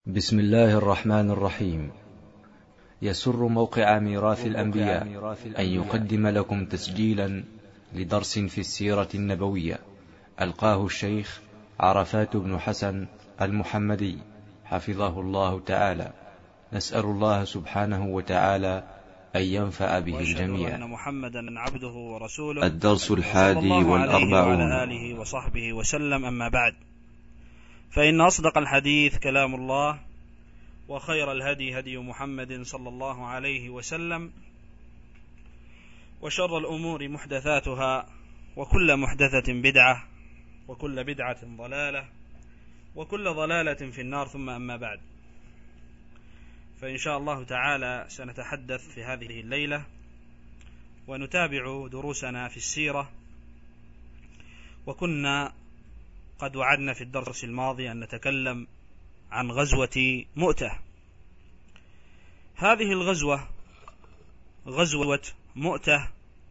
بسم الله الرحمن الرحيم. يسر موقع ميراث الأنبياء أن يقدم لكم تسجيلا لدرس في السيرة النبوية ألقاه الشيخ عرفات بن حسن المحمدي حفظه الله تعالى. نسأل الله سبحانه وتعالى أن ينفع به الجميع. أن محمدا عبده ورسوله. الدرس 41 وعلى آله وصحبه وسلم. أما بعد، فإن أصدق الحديث كلام الله، وخير الهدي هدي محمد صلى الله عليه وسلم، وشر الأمور محدثاتها، وكل محدثة بدعة، وكل بدعة ضلالة، وكل ضلالة في النار. ثم أما بعد، فإن شاء الله تعالى سنتحدث في هذه الليلة ونتابع دروسنا في السيرة. وكنا قد وعدنا في الدرس الماضي أن نتكلم عن غزوة مؤتة. هذه الغزوة غزوة مؤتة،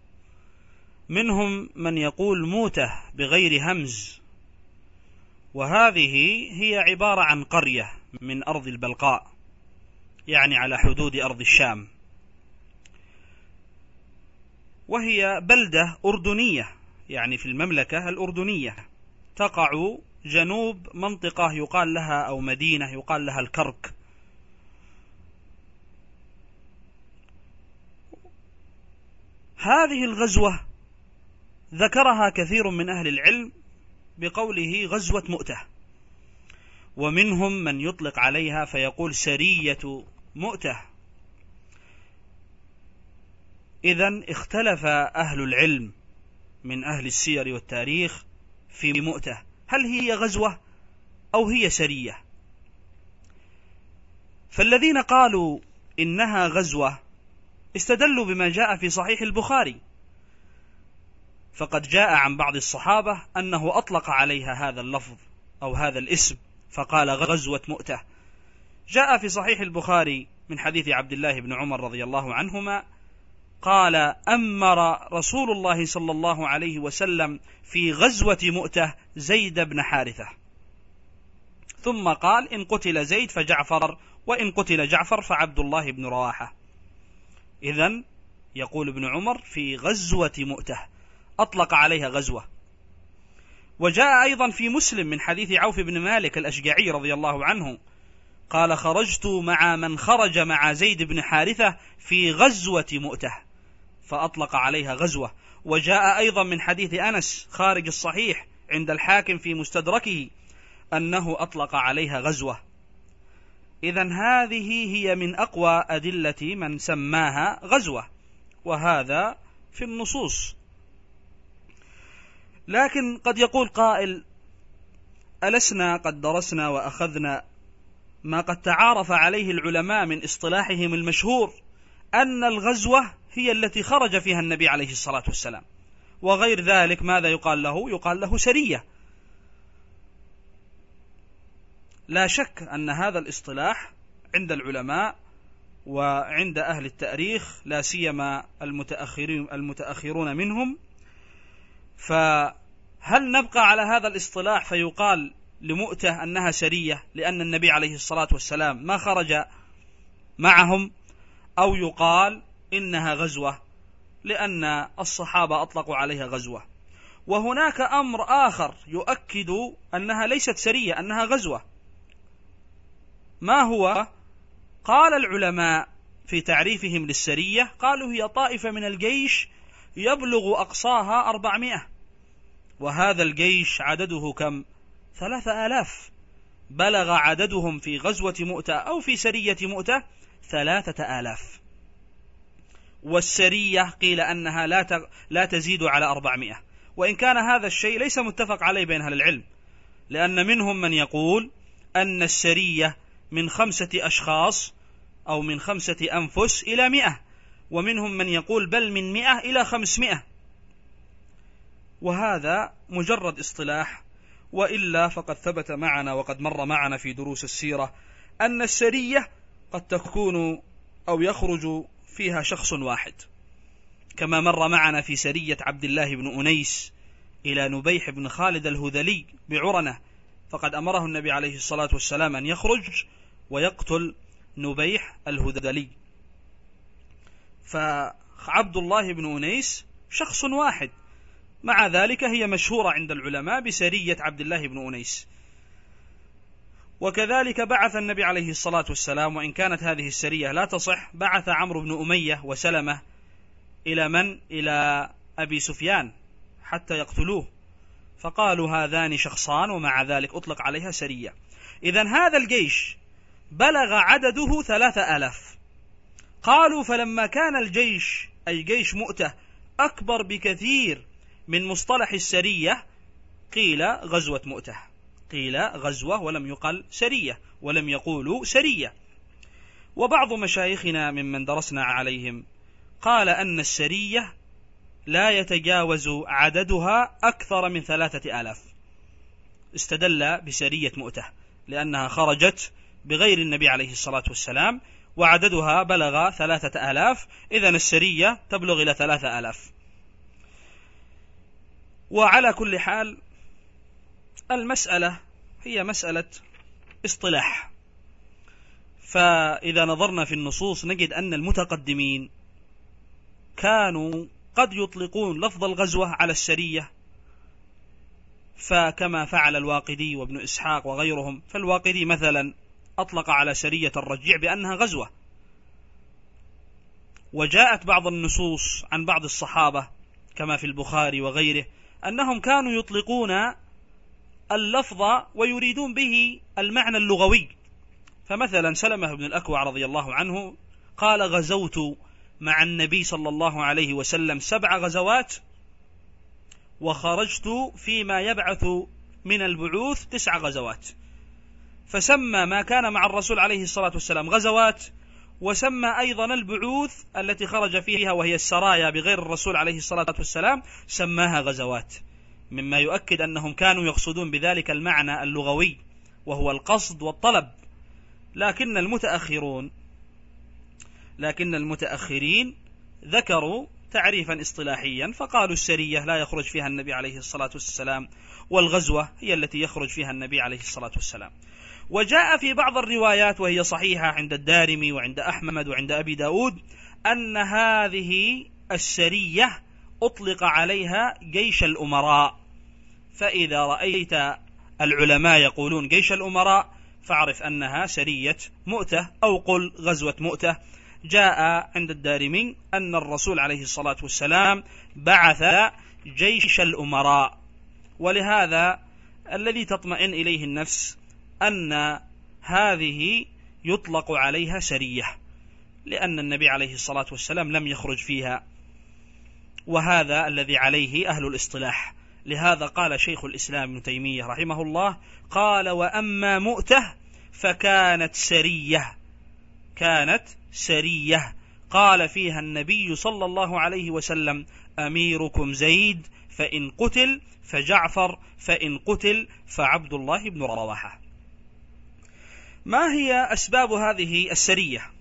منهم من يقول موتة بغير همز، وهذه هي عبارة عن قرية من أرض البلقاء، يعني على حدود أرض الشام، وهي بلدة أردنية، يعني في المملكة الأردنية، تقع جنوب منطقة يقال لها أو مدينة يقال لها الكرك. هذه الغزوة ذكرها كثير من أهل العلم بقوله غزوة مؤتة، ومنهم من يطلق عليها فيقول سرية مؤتة. إذن اختلف أهل العلم من أهل السير والتاريخ في مؤتة، هل هي غزوة أو هي سرية؟ فالذين قالوا إنها غزوة استدلوا بما جاء في صحيح البخاري، فقد جاء عن بعض الصحابة أنه أطلق عليها هذا اللفظ أو هذا الاسم فقال غزوة مؤتة. جاء في صحيح البخاري من حديث عبد الله بن عمر رضي الله عنهما قال: أمر رسول الله صلى الله عليه وسلم في غزوة مؤتة زيد بن حارثة، ثم قال: إن قتل زيد فجعفر، وإن قتل جعفر فعبد الله بن رواحة. إذن يقول ابن عمر في غزوة مؤتة، أطلق عليها غزوة. وجاء أيضا في مسلم من حديث عوف بن مالك الأشجعي رضي الله عنه قال: خرجت مع من خرج مع زيد بن حارثة في غزوة مؤتة، فأطلق عليها غزوة. وجاء أيضا من حديث أنس خارج الصحيح عند الحاكم في مستدركه أنه أطلق عليها غزوة. إذن هذه هي من أقوى أدلة من سماها غزوة، وهذا في النصوص. لكن قد يقول قائل: ألسنا قد درسنا وأخذنا ما قد تعارف عليه العلماء من اصطلاحهم المشهور أن الغزوة هي التي خرج فيها النبي عليه الصلاة والسلام، وغير ذلك ماذا يقال له؟ يقال له سرية. لا شك أن هذا الاصطلاح عند العلماء وعند أهل التاريخ، لا سيما المتأخرون منهم، فهل نبقى على هذا الاصطلاح فيقال لمؤتة أنها سرية لأن النبي عليه الصلاة والسلام ما خرج معهم، أو يقال إنها غزوة لأن الصحابة أطلقوا عليها غزوة؟ وهناك أمر آخر يؤكد أنها ليست سرية، أنها غزوة. ما هو؟ قال العلماء في تعريفهم للسرية، قالوا هي طائفة من الجيش يبلغ أقصاها 400، وهذا الجيش عدده كم؟ 3000. بلغ عددهم في غزوة مؤتة أو في سرية مؤتة 3000. والسرية قيل أنها لا تزيد على 400، وإن كان هذا الشيء ليس متفق عليه بين أهل العلم، لأن منهم من يقول أن السرية من 5 أشخاص أو من 5 أنفس إلى 100، ومنهم من يقول بل من 100 إلى 500، وهذا مجرد اصطلاح. وإلا فقد ثبت معنا وقد مر معنا في دروس السيرة أن السرية قد تكون أو يخرج فيها شخص واحد، كما مر معنا في سرية عبد الله بن أنيس إلى نبيح بن خالد الهذلي بعرنة، فقد أمره النبي عليه الصلاة والسلام أن يخرج ويقتل نبيح الهذلي. فعبد الله بن أنيس شخص واحد، مع ذلك هي مشهورة عند العلماء بسرية عبد الله بن أنيس. وكذلك بعث النبي عليه الصلاة والسلام، وإن كانت هذه السرية لا تصح، بعث عمرو بن أمية وسلمة إلى من؟ إلى أبي سفيان حتى يقتلوه، فقالوا هذان شخصان، ومع ذلك أطلق عليها سرية. إذن هذا الجيش بلغ عدده 3000. قالوا فلما كان الجيش أي جيش مؤتة أكبر بكثير من مصطلح السرية قيل غزوة مؤتة، قيل غزوة ولم يقل سرية، ولم يقولوا سرية. وبعض مشايخنا ممن درسنا عليهم قال أن السرية لا يتجاوز عددها أكثر من 3000، استدل بسرية مؤتة لأنها خرجت بغير النبي عليه الصلاة والسلام وعددها بلغ 3000، إذن السرية تبلغ إلى 3000. وعلى كل حال المسألة هي مسألة اصطلاح، فإذا نظرنا في النصوص نجد أن المتقدمين كانوا قد يطلقون لفظ الغزوة على السرية، فكما فعل الواقدي وابن إسحاق وغيرهم، فالواقدي مثلا أطلق على سرية الرجيع بأنها غزوة. وجاءت بعض النصوص عن بعض الصحابة كما في البخاري وغيره أنهم كانوا يطلقون اللفظ ويريدون به المعنى اللغوي. فمثلا سلمة بن الأكوع رضي الله عنه قال غزوت مع النبي صلى الله عليه وسلم 7 غزوات، وخرجت فيما يبعث من البعوث 9 غزوات، فسمى ما كان مع الرسول عليه الصلاة والسلام غزوات، وسمى أيضا البعوث التي خرج فيها وهي السرايا بغير الرسول عليه الصلاة والسلام سماها غزوات، مما يؤكد أنهم كانوا يقصدون بذلك المعنى اللغوي وهو القصد والطلب. لكن المتأخرين ذكروا تعريفا اصطلاحيا فقالوا السرية لا يخرج فيها النبي عليه الصلاة والسلام، والغزوة هي التي يخرج فيها النبي عليه الصلاة والسلام. وجاء في بعض الروايات وهي صحيحة عند الدارمي وعند أحمد وعند أبي داود أن هذه السرية أطلق عليها جيش الأمراء. فإذا رأيت العلماء يقولون جيش الأمراء فاعرف أنها سرية مؤتة أو قل غزوة مؤتة. جاء عند الدارمي أن الرسول عليه الصلاة والسلام بعث جيش الأمراء، ولهذا الذي تطمئن إليه النفس أن هذه يطلق عليها سرية، لأن النبي عليه الصلاة والسلام لم يخرج فيها، وهذا الذي عليه أهل الاصطلاح. لهذا قال شيخ الإسلام ابن تيمية رحمه الله قال وأما مؤتة فكانت سرية، كانت سرية قال فيها النبي صلى الله عليه وسلم أميركم زيد، فإن قتل فجعفر، فإن قتل فعبد الله بن رواحة. ما هي أسباب هذه السرية؟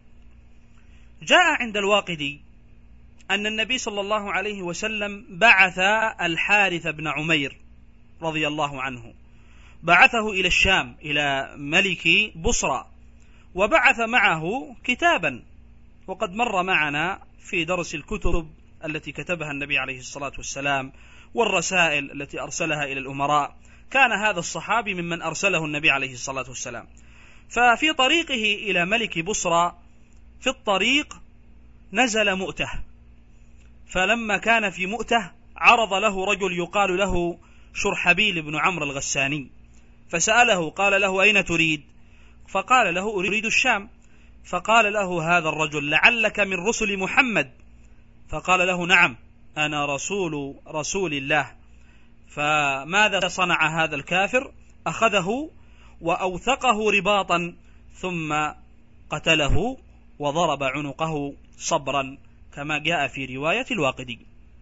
جاء عند الواقدي أن النبي صلى الله عليه وسلم بعث الحارث بن عمير رضي الله عنه، بعثه إلى الشام إلى ملك بصرى، وبعث معه كتابا، وقد مر معنا في درس الكتب التي كتبها النبي عليه الصلاة والسلام والرسائل التي أرسلها إلى الأمراء. كان هذا الصحابي ممن أرسله النبي عليه الصلاة والسلام. ففي طريقه إلى ملك بصرى في الطريق نزل مؤتة، فلما كان في مؤتة عرض له رجل يقال له شرحبيل بن عمرو الغساني، فسأله قال له أين تريد؟ فقال له أريد الشام. فقال له هذا الرجل لعلك من رسل محمد؟ فقال له نعم أنا رسول الله. فماذا صنع هذا الكافر؟ أخذه وأوثقه رباطا ثم قتله وضرب عنقه صبرا كما جاء في رواية الواقدي.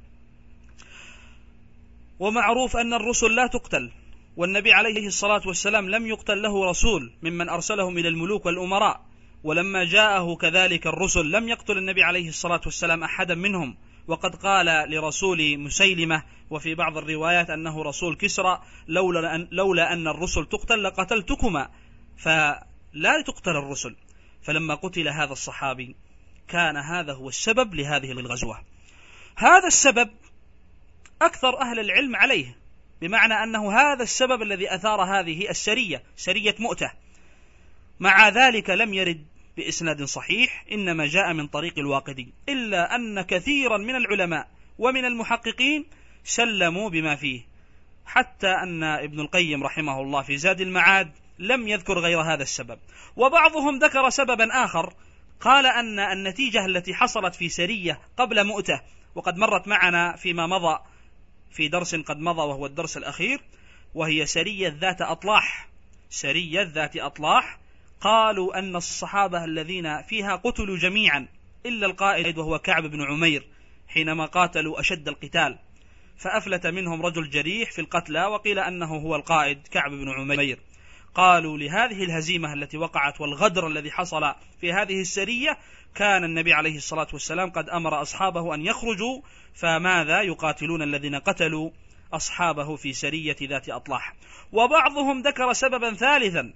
ومعروف أن الرسل لا تقتل، والنبي عليه الصلاة والسلام لم يقتل له رسول ممن أرسلهم إلى الملوك والأمراء، ولما جاءه كذلك الرسل لم يقتل النبي عليه الصلاة والسلام أحدا منهم، وقد قال لرسول مسيلمة وفي بعض الروايات أنه رسول كسرى لولا أن الرسل تقتل لقتلتكما، لا تقتل الرسل. فلما قتل هذا الصحابي كان هذا هو السبب لهذه الغزوة. هذا السبب أكثر أهل العلم عليه، بمعنى أنه هذا السبب الذي أثار هذه السرية، سرية مؤتة. مع ذلك لم يرد بإسناد صحيح، إنما جاء من طريق الواقدي، إلا أن كثيرا من العلماء ومن المحققين سلموا بما فيه، حتى أن ابن القيم رحمه الله في زاد المعاد لم يذكر غير هذا السبب. وبعضهم ذكر سببا آخر، قال أن النتيجة التي حصلت في سرية قبل مؤتة، وقد مرت معنا فيما مضى في درس قد مضى وهو الدرس الأخير، وهي سرية ذات أطلاح. سرية ذات أطلاح قالوا أن الصحابة الذين فيها قتلوا جميعا إلا القائد وهو كعب بن عمير، حينما قاتلوا أشد القتال، فأفلت منهم رجل جريح في القتلى، وقيل أنه هو القائد كعب بن عمير. قالوا لهذه الهزيمة التي وقعت والغدر الذي حصل في هذه السرية كان النبي عليه الصلاة والسلام قد أمر أصحابه أن يخرجوا، فماذا يقاتلون الذين قتلوا أصحابه في سرية ذات أطلاح. وبعضهم ذكر سببا ثالثا،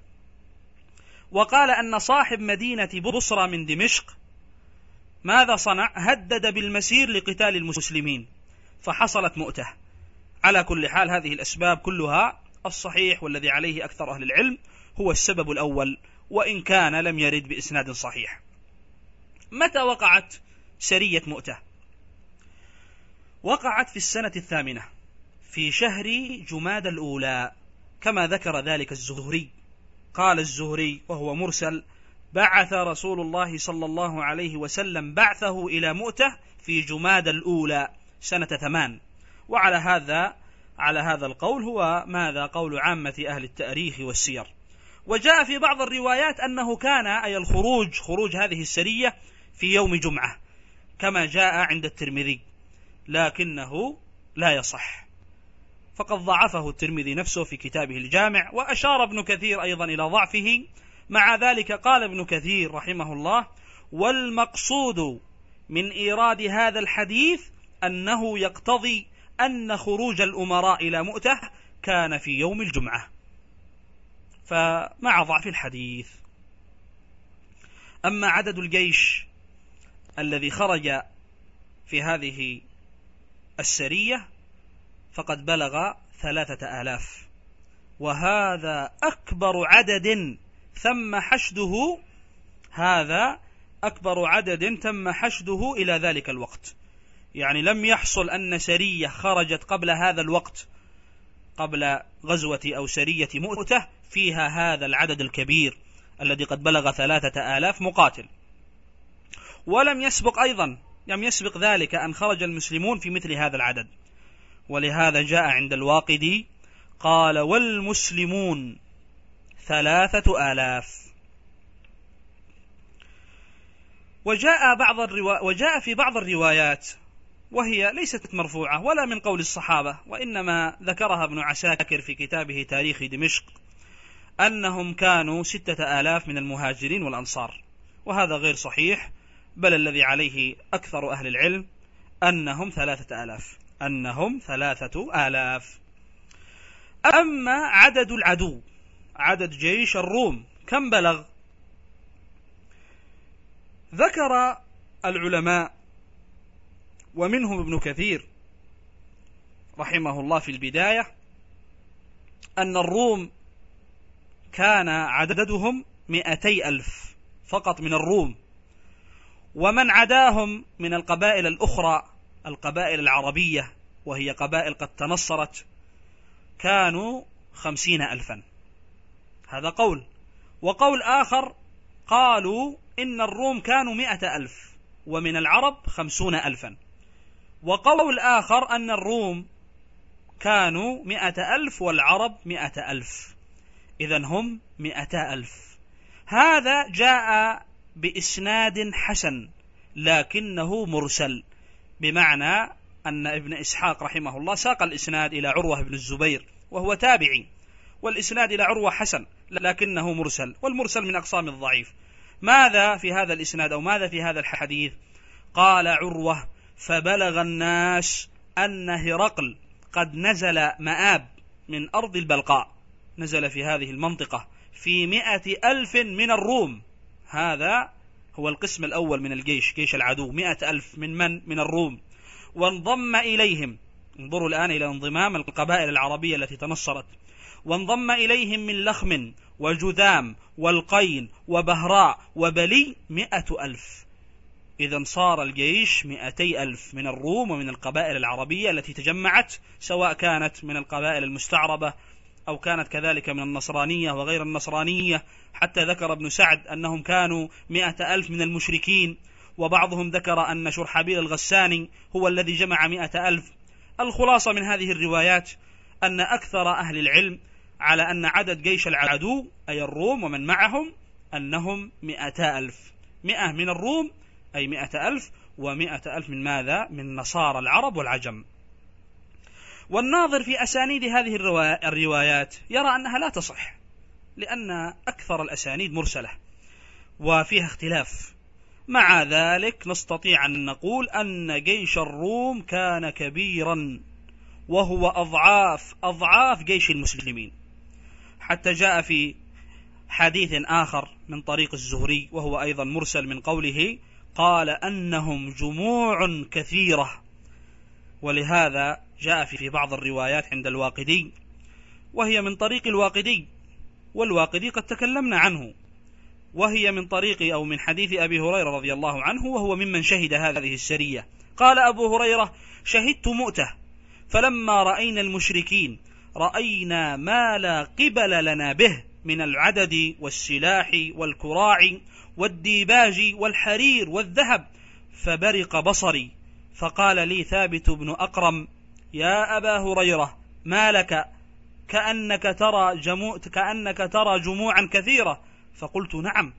وقال أن صاحب مدينة بصرى من دمشق ماذا صنع؟ هدد بالمسير لقتال المسلمين، فحصلت مؤتة. على كل حال هذه الأسباب كلها الصحيح والذي عليه أكثر أهل العلم هو السبب الأول، وإن كان لم يرد بإسناد صحيح. متى وقعت سرية مؤتة؟ وقعت في السنة 8 في شهر جماد الأولى، كما ذكر ذلك الزهري. قال الزهري وهو مرسل: بعث رسول الله صلى الله عليه وسلم بعثه إلى مؤتة في جماد الأولى سنة 8. وعلى هذا القول هو ماذا قول عامة أهل التاريخ والسير. وجاء في بعض الروايات أنه كان أي خروج هذه السرية في يوم جمعة، كما جاء عند الترمذي، لكنه لا يصح، فقد ضعفه الترمذي نفسه في كتابه الجامع، وأشار ابن كثير أيضا إلى ضعفه. مع ذلك قال ابن كثير رحمه الله: والمقصود من إيراد هذا الحديث أنه يقتضي أن خروج الأمراء إلى مؤتة كان في يوم الجمعة، فمع ضعف الحديث. أما عدد الجيش الذي خرج في هذه السرية فقد بلغ 3000، وهذا أكبر عدد تم حشده إلى ذلك الوقت. يعني لم يحصل أن سرية خرجت قبل هذا الوقت، قبل غزوة أو سرية مؤتة، فيها هذا العدد الكبير الذي قد بلغ 3000 مقاتل. ولم يسبق ذلك أن خرج المسلمون في مثل هذا العدد، ولهذا جاء عند الواقدي قال: والمسلمون 3000. وجاء في بعض الروايات، وهي ليست مرفوعة ولا من قول الصحابة، وإنما ذكرها ابن عساكر في كتابه تاريخ دمشق، أنهم كانوا 6000 من المهاجرين والأنصار، وهذا غير صحيح، بل الذي عليه أكثر أهل العلم أنهم 3000. أما عدد العدو، عدد جيش الروم كم بلغ؟ ذكر العلماء ومنهم ابن كثير رحمه الله في البداية أن الروم كان عددهم 200,000 فقط من الروم، ومن عداهم من القبائل الأخرى، القبائل العربية وهي قبائل قد تنصرت، كانوا 50,000. هذا قول. وقول آخر قالوا إن الروم كانوا 100,000 ومن العرب 50,000. وقول آخر أن الروم كانوا 100,000 والعرب 100,000، إذن هم 200,000. هذا جاء بإسناد حسن لكنه مرسل، بمعنى أن ابن إسحاق رحمه الله ساق الإسناد إلى عروة بن الزبير وهو تابعي، والإسناد إلى عروة حسن لكنه مرسل، والمرسل من أقسام الضعيف. ماذا في هذا الإسناد أو ماذا في هذا الحديث؟ قال عروة: فبلغ الناس أن هرقل قد نزل مآب من أرض البلقاء، نزل في هذه المنطقة في 100,000 من الروم. هذا هو القسم الأول من الجيش، جيش العدو، 100,000 من الروم. وانضم إليهم، انظروا الآن إلى انضمام القبائل العربية التي تنصرت، وانضم إليهم من لخم وجذام والقين وبهراء وبلي 100,000. إذن صار الجيش 200,000 من الروم ومن القبائل العربية التي تجمعت، سواء كانت من القبائل المستعربة أو كانت كذلك من النصرانية وغير النصرانية. حتى ذكر ابن سعد أنهم كانوا 100,000 من المشركين، وبعضهم ذكر أن شرحبيل الغساني هو الذي جمع 100,000. الخلاصة من هذه الروايات أن أكثر أهل العلم على أن عدد جيش العدو أي الروم ومن معهم أنهم 100,000. 100 من الروم أي 100,000، و100,000 من ماذا؟ من نصارى العرب والعجم. والناظر في أسانيد هذه الروايات يرى أنها لا تصح، لأن أكثر الأسانيد مرسلة وفيها اختلاف. مع ذلك نستطيع أن نقول أن جيش الروم كان كبيرا، وهو أضعاف جيش المسلمين. حتى جاء في حديث آخر من طريق الزهري وهو أيضا مرسل من قوله قال أنهم جموع كثيرة. ولهذا جاء في بعض الروايات عند الواقدي، وهي من طريق الواقدي، والواقدي قد تكلمنا عنه، وهي من طريق أو من حديث أبي هريرة رضي الله عنه، وهو ممن شهد هذه السرية. قال أبو هريرة: شهدت مؤتة، فلما رأينا المشركين رأينا ما لا قبل لنا به من العدد والسلاح والكراع والديباج والحرير والذهب، فبرق بصري، فقال لي ثابت بن أقرم: يا أبا هريرة ما لك؟ كأنك ترى جموعا كثيرة. فقلت: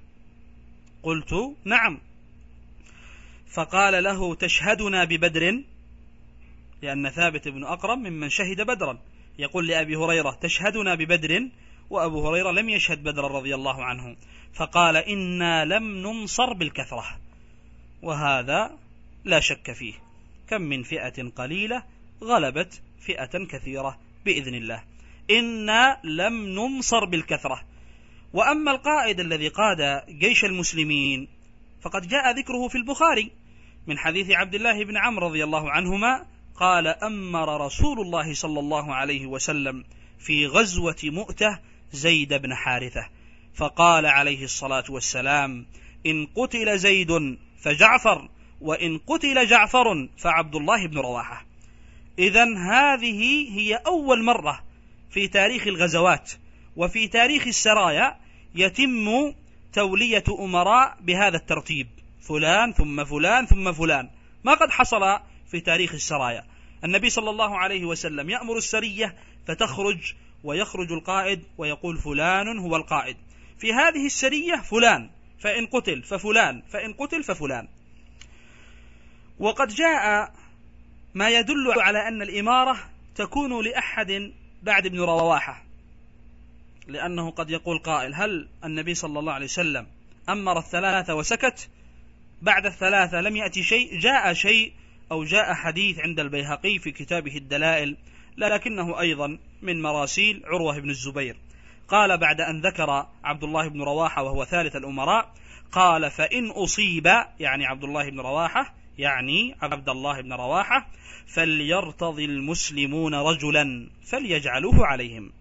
نعم. فقال له: تشهدنا ببدر؟ لأن ثابت بن أقرم ممن شهد بدرا، يقول لأبي هريرة: تشهدنا ببدر؟ وأبو هريرة لم يشهد بدرا رضي الله عنه. فقال: إنا لم ننصر بالكثرة، وهذا لا شك فيه. كم من فئة قليلة غلبت فئة كثيرة بإذن الله. إنا لم ننصر بالكثرة. وأما القائد الذي قاد جيش المسلمين فقد جاء ذكره في البخاري من حديث عبد الله بن عمرو رضي الله عنهما قال: أمر رسول الله صلى الله عليه وسلم في غزوة مؤتة زيد بن حارثة، فقال عليه الصلاة والسلام: إن قتل زيد فجعفر، وإن قتل جعفر فعبد الله بن رواحة. إذن هذه هي أول مرة في تاريخ الغزوات وفي تاريخ السرايا يتم تولية أمراء بهذا الترتيب: فلان ثم فلان ثم فلان، ما قد حصل في تاريخ السرايا. النبي صلى الله عليه وسلم يأمر السرية فتخرج، ويخرج القائد ويقول فلان هو القائد. في هذه السرية فلان، فإن قتل ففلان، فإن قتل ففلان. وقد جاء ما يدل على أن الإمارة تكون لأحد بعد ابن رواحة، لأنه قد يقول قائل: هل النبي صلى الله عليه وسلم أمر الثلاثة وسكت؟ بعد الثلاثة لم يأتي شيء. جاء شيء أو جاء حديث عند البيهقي في كتابه الدلائل، لكنه أيضا من مراسيل عروة بن الزبير. قال بعد أن ذكر عبد الله بن رواحة وهو ثالث الأمراء، قال: فإن أصيب، يعني عبد الله بن رواحة، يعني عبد الله بن رواحة، فليرتضي المسلمون رجلا فليجعلوه عليهم.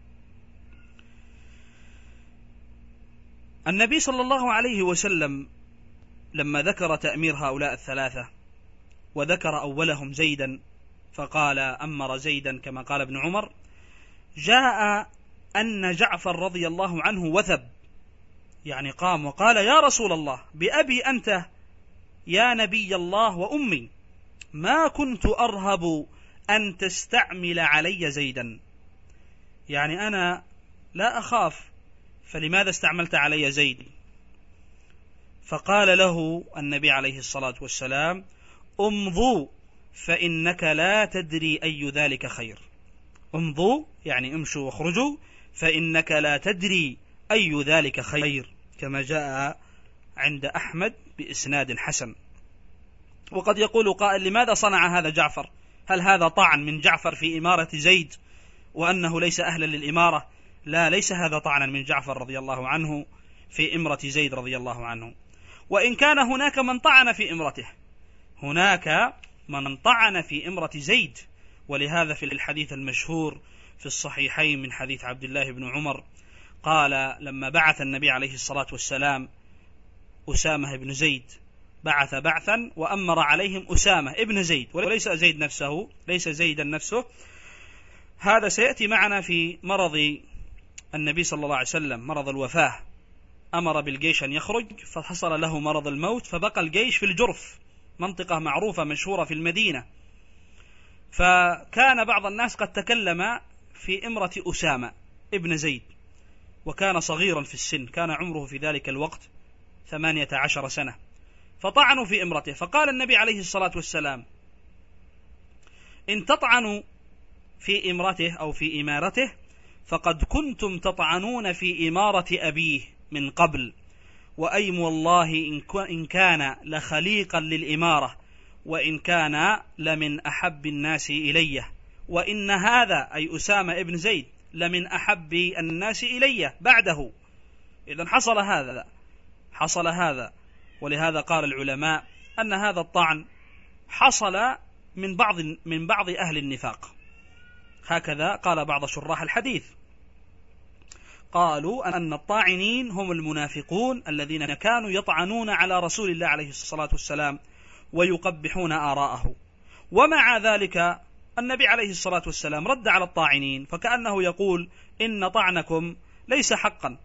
النبي صلى الله عليه وسلم لما ذكر تأمير هؤلاء الثلاثة وذكر أولهم زيدا فقال: أمر زيدا كما قال ابن عمر، جاء أن جعفر رضي الله عنه وثب، يعني قام وقال: يا رسول الله، بأبي أنت يا نبي الله وأمي، ما كنت أرهب أن تستعمل علي زيدا، يعني أنا لا أخاف، فلماذا استعملت علي زيد؟ فقال له النبي عليه الصلاة والسلام: امضوا فإنك لا تدري أي ذلك خير. امضوا يعني امشوا واخرجوا، فإنك لا تدري أي ذلك خير، كما جاء عند أحمد بإسناد حسن. وقد يقول قائل: لماذا صنع هذا جعفر؟ هل هذا طعن من جعفر في إمارة زيد وأنه ليس أهلا للإمارة؟ لا، ليس هذا طعنا من جعفر رضي الله عنه في امرة زيد رضي الله عنه، وإن كان هناك من طعن في امرته، هناك من طعن في امرة زيد. ولهذا في الحديث المشهور في الصحيحين من حديث عبد الله بن عمر قال لما بعث النبي عليه الصلاة والسلام أسامة بن زيد، بعث بعثا وأمر عليهم أسامة ابن زيد وليس زيد نفسه، ليس زيدا نفسه. هذا سيأتي معنا في مرض النبي صلى الله عليه وسلم، مرض الوفاة، أمر بالجيش أن يخرج فحصل له مرض الموت، فبقى الجيش في الجرف، منطقة معروفة مشهورة في المدينة. فكان بعض الناس قد تكلم في امرة أسامة ابن زيد، وكان صغيرا في السن، كان عمره في ذلك الوقت 18 سنة، فطعنوا في امرته. فقال النبي عليه الصلاة والسلام: إن تطعنوا في امرته أو في إمارته فقد كنتم تطعنون في إمارة أبيه من قبل، وأيم والله إن كان لخليقا للإمارة، وإن كان لمن أحب الناس إلي، وإن هذا أي أسامة ابن زيد لمن أحب الناس إلي بعده. إذن حصل هذا. ولهذا قال العلماء أن هذا الطعن حصل من بعض أهل النفاق، هكذا قال بعض شراح الحديث، قالوا أن الطاعنين هم المنافقون الذين كانوا يطعنون على رسول الله عليه الصلاة والسلام ويقبحون آراءه. ومع ذلك النبي عليه الصلاة والسلام رد على الطاعنين، فكأنه يقول: إن طعنكم ليس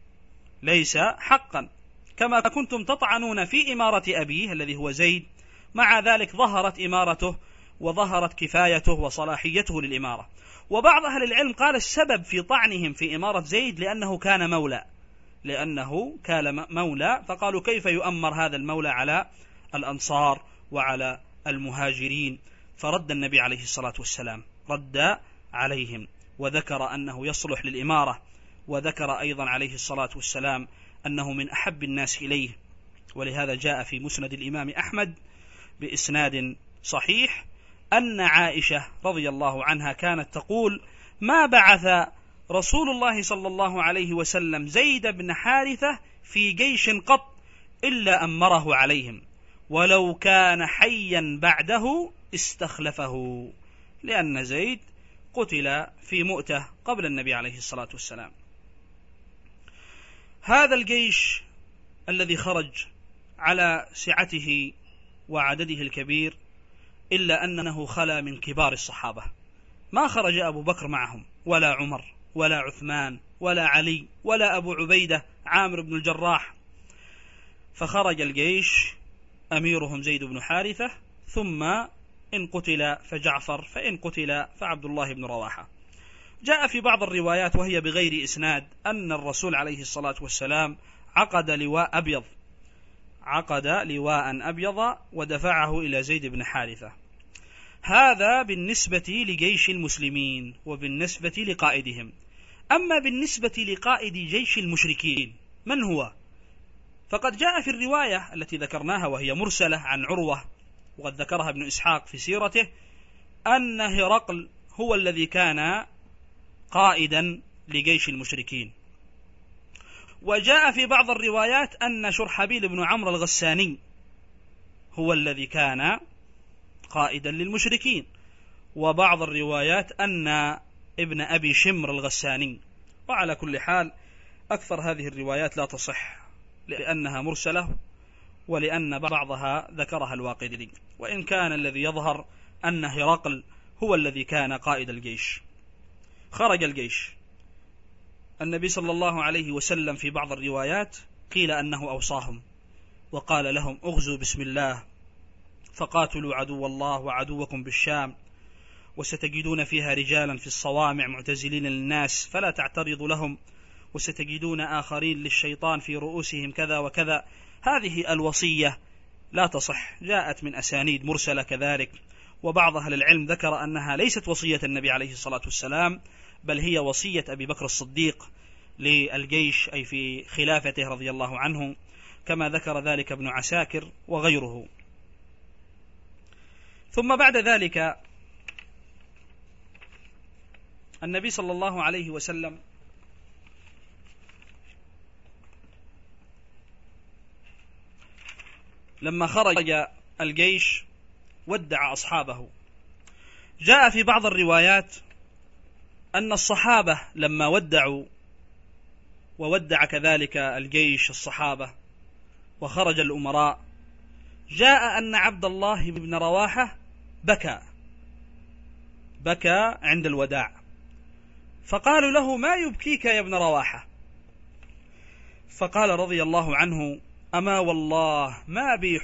حقا كما كنتم تطعنون في إمارة أبيه الذي هو زيد، مع ذلك ظهرت إمارته وظهرت كفايته وصلاحيته للإمارة. وبعض أهل العلم قال السبب في طعنهم في إمارة زيد لأنه كان مولى، فقالوا كيف يؤمر هذا المولى على الأنصار وعلى المهاجرين؟ فرد النبي عليه الصلاة والسلام، رد عليهم وذكر أنه يصلح للإمارة، وذكر أيضا عليه الصلاة والسلام أنه من أحب الناس إليه. ولهذا جاء في مسند الإمام أحمد بإسناد صحيح أن عائشة رضي الله عنها كانت تقول: ما بعث رسول الله صلى الله عليه وسلم زيد بن حارثة في جيش قط إلا أمره عليهم، ولو كان حيا بعده استخلفه، لأن زيد قتل في مؤتة قبل النبي عليه الصلاة والسلام. هذا الجيش الذي خرج على سعته وعدده الكبير، إلا أنه خلا من كبار الصحابة، ما خرج أبو بكر معهم، ولا عمر، ولا عثمان، ولا علي، ولا أبو عبيدة عامر بن الجراح، فخرج الجيش أميرهم زيد بن حارثة، ثم إن قتل فجعفر، فإن قتل فعبد الله بن رواحة. جاء في بعض الروايات وهي بغير إسناد أن الرسول عليه الصلاة والسلام عقد لواء أبيض ودفعه إلى زيد بن حارثة. هذا بالنسبة لجيش المسلمين وبالنسبة لقائدهم. أما بالنسبة لقائد جيش المشركين من هو؟ فقد جاء في الرواية التي ذكرناها وهي مرسلة عن عروة، وقد ذكرها ابن إسحاق في سيرته، أن هرقل هو الذي كان قائدا لجيش المشركين. وجاء في بعض الروايات أن شرحبيل بن عمرو الغساني هو الذي كان قائدا للمشركين، وبعض الروايات أن ابن أبي شمر الغساني. وعلى كل حال أكثر هذه الروايات لا تصح لأنها مرسلة، ولأن بعضها ذكرها الواقدي، وإن كان الذي يظهر أن هرقل هو الذي كان قائد الجيش. خرج الجيش، النبي صلى الله عليه وسلم في بعض الروايات قيل أنه أوصاهم وقال لهم: اغزوا بسم الله فقاتلوا عدو الله وعدوكم بالشام، وستجدون فيها رجالا في الصوامع معتزلين للناس فلا تعترضوا لهم، وستجدون آخرين للشيطان في رؤوسهم كذا وكذا. هذه الوصية لا تصح، جاءت من أسانيد مرسلة كذلك. وبعض أهل العلم ذكر أنها ليست وصية النبي عليه الصلاة والسلام، بل هي وصية أبي بكر الصديق للجيش، أي في خلافته رضي الله عنه، كما ذكر ذلك ابن عساكر وغيره. ثم بعد ذلك النبي صلى الله عليه وسلم لما خرج الجيش ودع أصحابه. جاء في بعض الروايات أن الصحابة لما ودعوا وودع كذلك الجيش الصحابة وخرج الأمراء، جاء أن عبد الله بن رواحة بكى عند الوداع، فقالوا له: ما يبكيك يا ابن رواحة؟ فقال رضي الله عنه: أما والله ما بي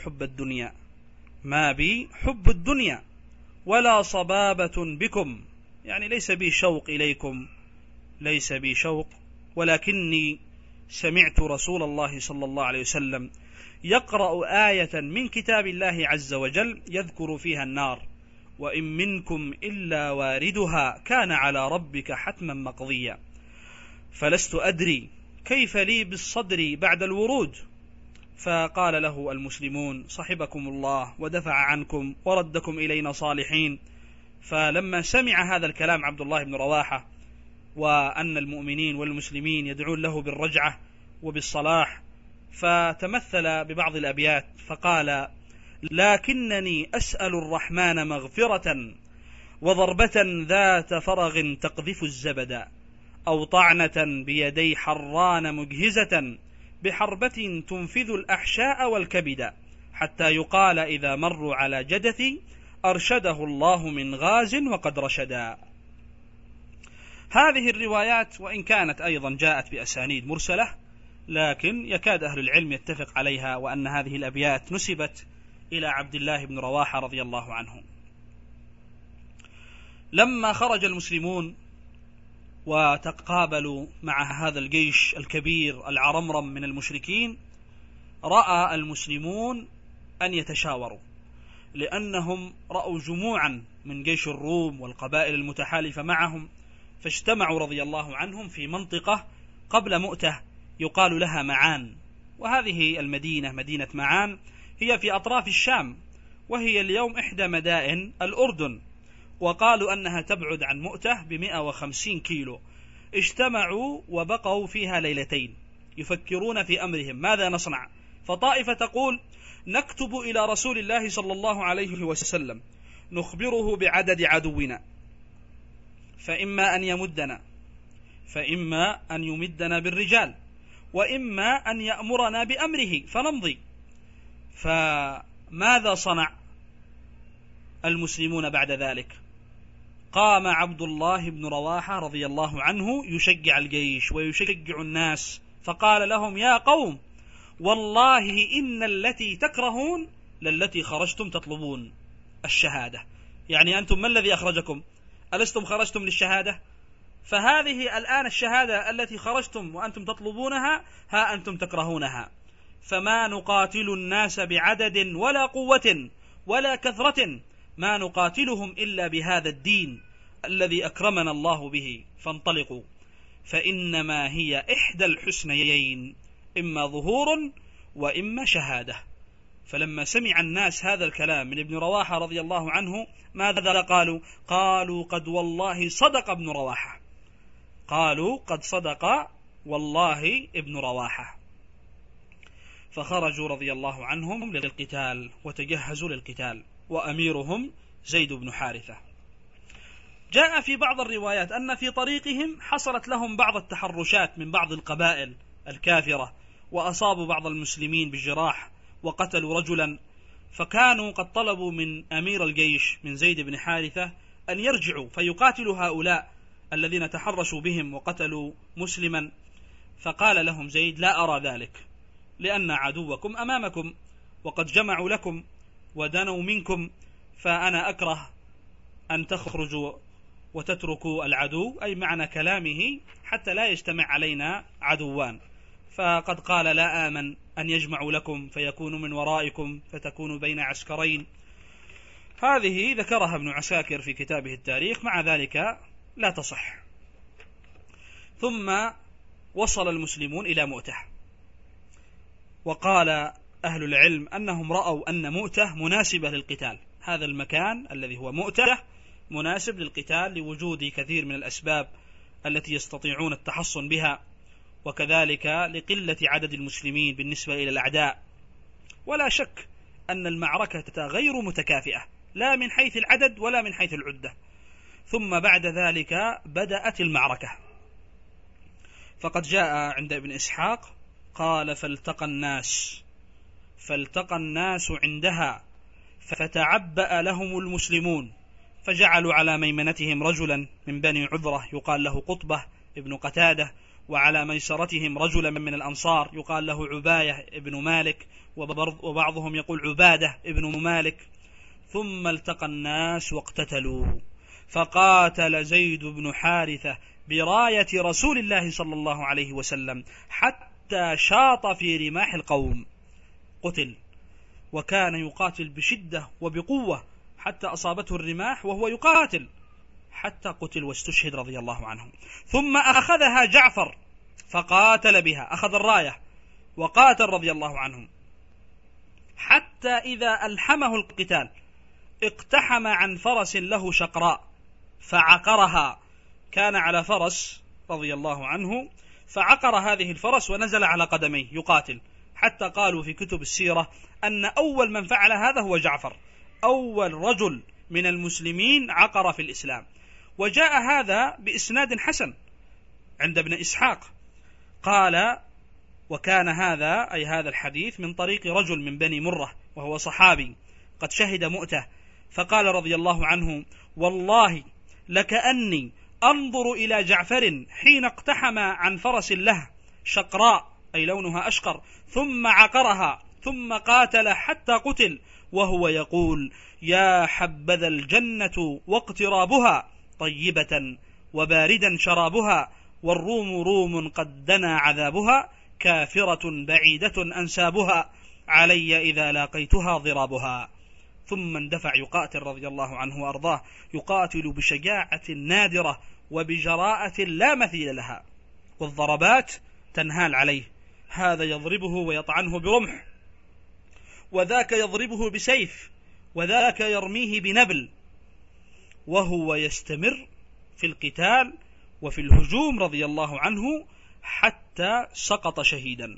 حب الدنيا ولا صبابة بكم، يعني ليس بي شوق إليكم، ليس بي شوق، ولكني سمعت رسول الله صلى الله عليه وسلم يقرأ آية من كتاب الله عز وجل يذكر فيها النار: وإن منكم إلا واردها كان على ربك حتما مقضيا، فلست أدري كيف لي بالصدر بعد الورود. فقال له المسلمون: صحبكم الله ودفع عنكم وردكم إلينا صالحين. فلما سمع هذا الكلام عبد الله بن رواحة وأن المؤمنين والمسلمين يدعون له بالرجعة وبالصلاح، فتمثل ببعض الأبيات فقال: لكنني أسأل الرحمن مغفرة وضربة ذات فرغ تقذف الزبدا، أو طعنة بيدي حران مجهزة بحربة تنفذ الأحشاء والكبد، حتى يقال إذا مروا على جدثي أرشده الله من غاز وقد رشدا. هذه الروايات وإن كانت أيضا جاءت بأسانيد مرسلة، لكن يكاد أهل العلم يتفق عليها، وأن هذه الأبيات نسبت إلى عبد الله بن رواحة رضي الله عنه. لما خرج المسلمون وتقابلوا مع هذا الجيش الكبير العرمرم من المشركين، رأى المسلمون أن يتشاوروا، لأنهم رأوا جموعا من جيش الروم والقبائل المتحالفة معهم، فاجتمعوا رضي الله عنهم في منطقة قبل مؤتة يقال لها معان. وهذه المدينة، مدينة معان، هي في أطراف الشام، وهي اليوم إحدى مدائن الأردن، وقالوا أنها تبعد عن مؤتة ب150 كيلو. اجتمعوا وبقوا فيها ليلتين يفكرون في أمرهم ماذا نصنع. فطائفة تقول: نكتب إلى رسول الله صلى الله عليه وسلم نخبره بعدد عدونا، فإما أن يمدنا بالرجال، وإما أن يأمرنا بأمره فنمضي. فماذا صنع المسلمون بعد ذلك؟ قام عبد الله بن رواحة رضي الله عنه يشجع الجيش ويشجع الناس، فقال لهم: يا قوم، والله إن التي تكرهون للتي خرجتم تطلبون الشهادة. يعني أنتم ما الذي أخرجكم؟ ألستم خرجتم للشهادة؟ فهذه الآن الشهادة التي خرجتم وأنتم تطلبونها، ها أنتم تكرهونها. فما نقاتل الناس بعدد ولا قوة ولا كثرة، ما نقاتلهم إلا بهذا الدين الذي أكرمنا الله به، فانطلقوا، فإنما هي إحدى الحسنيين، إما ظهور وإما شهادة. فلما سمع الناس هذا الكلام من ابن رواحة رضي الله عنه، ماذا قالوا؟ قالوا: قد والله صدق ابن رواحة، قالوا: قد صدق والله ابن رواحة. فخرجوا رضي الله عنهم للقتال وتجهزوا للقتال، وأميرهم زيد بن حارثة. جاء في بعض الروايات أن في طريقهم حصلت لهم بعض التحرشات من بعض القبائل الكافرة، وأصابوا بعض المسلمين بالجراح وقتلوا رجلا، فكانوا قد طلبوا من أمير الجيش من زيد بن حارثة أن يرجعوا فيقاتلوا هؤلاء الذين تحرشوا بهم وقتلوا مسلما. فقال لهم زيد: لا أرى ذلك، لأن عدوكم أمامكم وقد جمعوا لكم ودنوا منكم، فأنا أكره أن تخرجوا وتتركوا العدو، أي معنى كلامه حتى لا يجتمع علينا عدوان. فقد قال: لا آمن أن يجمعوا لكم فيكونوا من ورائكم فتكونوا بين عسكرين. هذه ذكرها ابن عساكر في كتابه التاريخ، مع ذلك لا تصح. ثم وصل المسلمون إلى مؤتة، وقال أهل العلم أنهم رأوا أن مؤتة مناسبة للقتال. هذا المكان الذي هو مؤتة مناسب للقتال لوجود كثير من الأسباب التي يستطيعون التحصن بها، وكذلك لقلة عدد المسلمين بالنسبة إلى الأعداء. ولا شك أن المعركة غير متكافئة، لا من حيث العدد ولا من حيث العدة. ثم بعد ذلك بدأت المعركة، فقد جاء عند ابن إسحاق قال: فالتقى الناس عندها فتعبأ لهم المسلمون، فجعلوا على ميمنتهم رجلا من بني عذرة يقال له قطبة ابن قتادة، وعلى ميسرتهم رجلا من الأنصار يقال له عباية ابن مالك، وبعضهم يقول عبادة ابن مالك. ثم التقى الناس واقتتلوا، فقاتل زيد بن حارثة براية رسول الله صلى الله عليه وسلم حتى شاط في رماح القوم، قتل، وكان يقاتل بشدة وبقوة حتى أصابته الرماح وهو يقاتل حتى قتل واستشهد رضي الله عنه. ثم أخذها جعفر فقاتل بها، أخذ الراية وقاتل رضي الله عنه، حتى إذا ألحمه القتال اقتحم عن فرس له شقراء فعقرها، كان على فرس رضي الله عنه فعقر هذه الفرس ونزل على قدميه يقاتل، حتى قالوا في كتب السيرة أن أول من فعل هذا هو جعفر، أول رجل من المسلمين عقر في الإسلام. وجاء هذا بإسناد حسن عند ابن إسحاق، قال: وكان هذا أي هذا الحديث من طريق رجل من بني مرة وهو صحابي قد شهد مؤتة، فقال رضي الله عنه: والله لكأني أنظر إلى جعفر حين اقتحم عن فرس له شقراء أي لونها أشقر ثم عقرها ثم قاتل حتى قتل وهو يقول: يا حبذا الجنة واقترابها طيبة وباردا شرابها، والروم روم قد دنا عذابها، كافرة بعيدة أنسابها، علي إذا لاقيتها ضرابها. ثم اندفع يقاتل رضي الله عنه وأرضاه، يقاتل بشجاعة نادرة وبجراءة لا مثيل لها، والضربات تنهال عليه، هذا يضربه ويطعنه برمح، وذاك يضربه بسيف، وذاك يرميه بنبل، وهو يستمر في القتال وفي الهجوم رضي الله عنه حتى سقط شهيدا.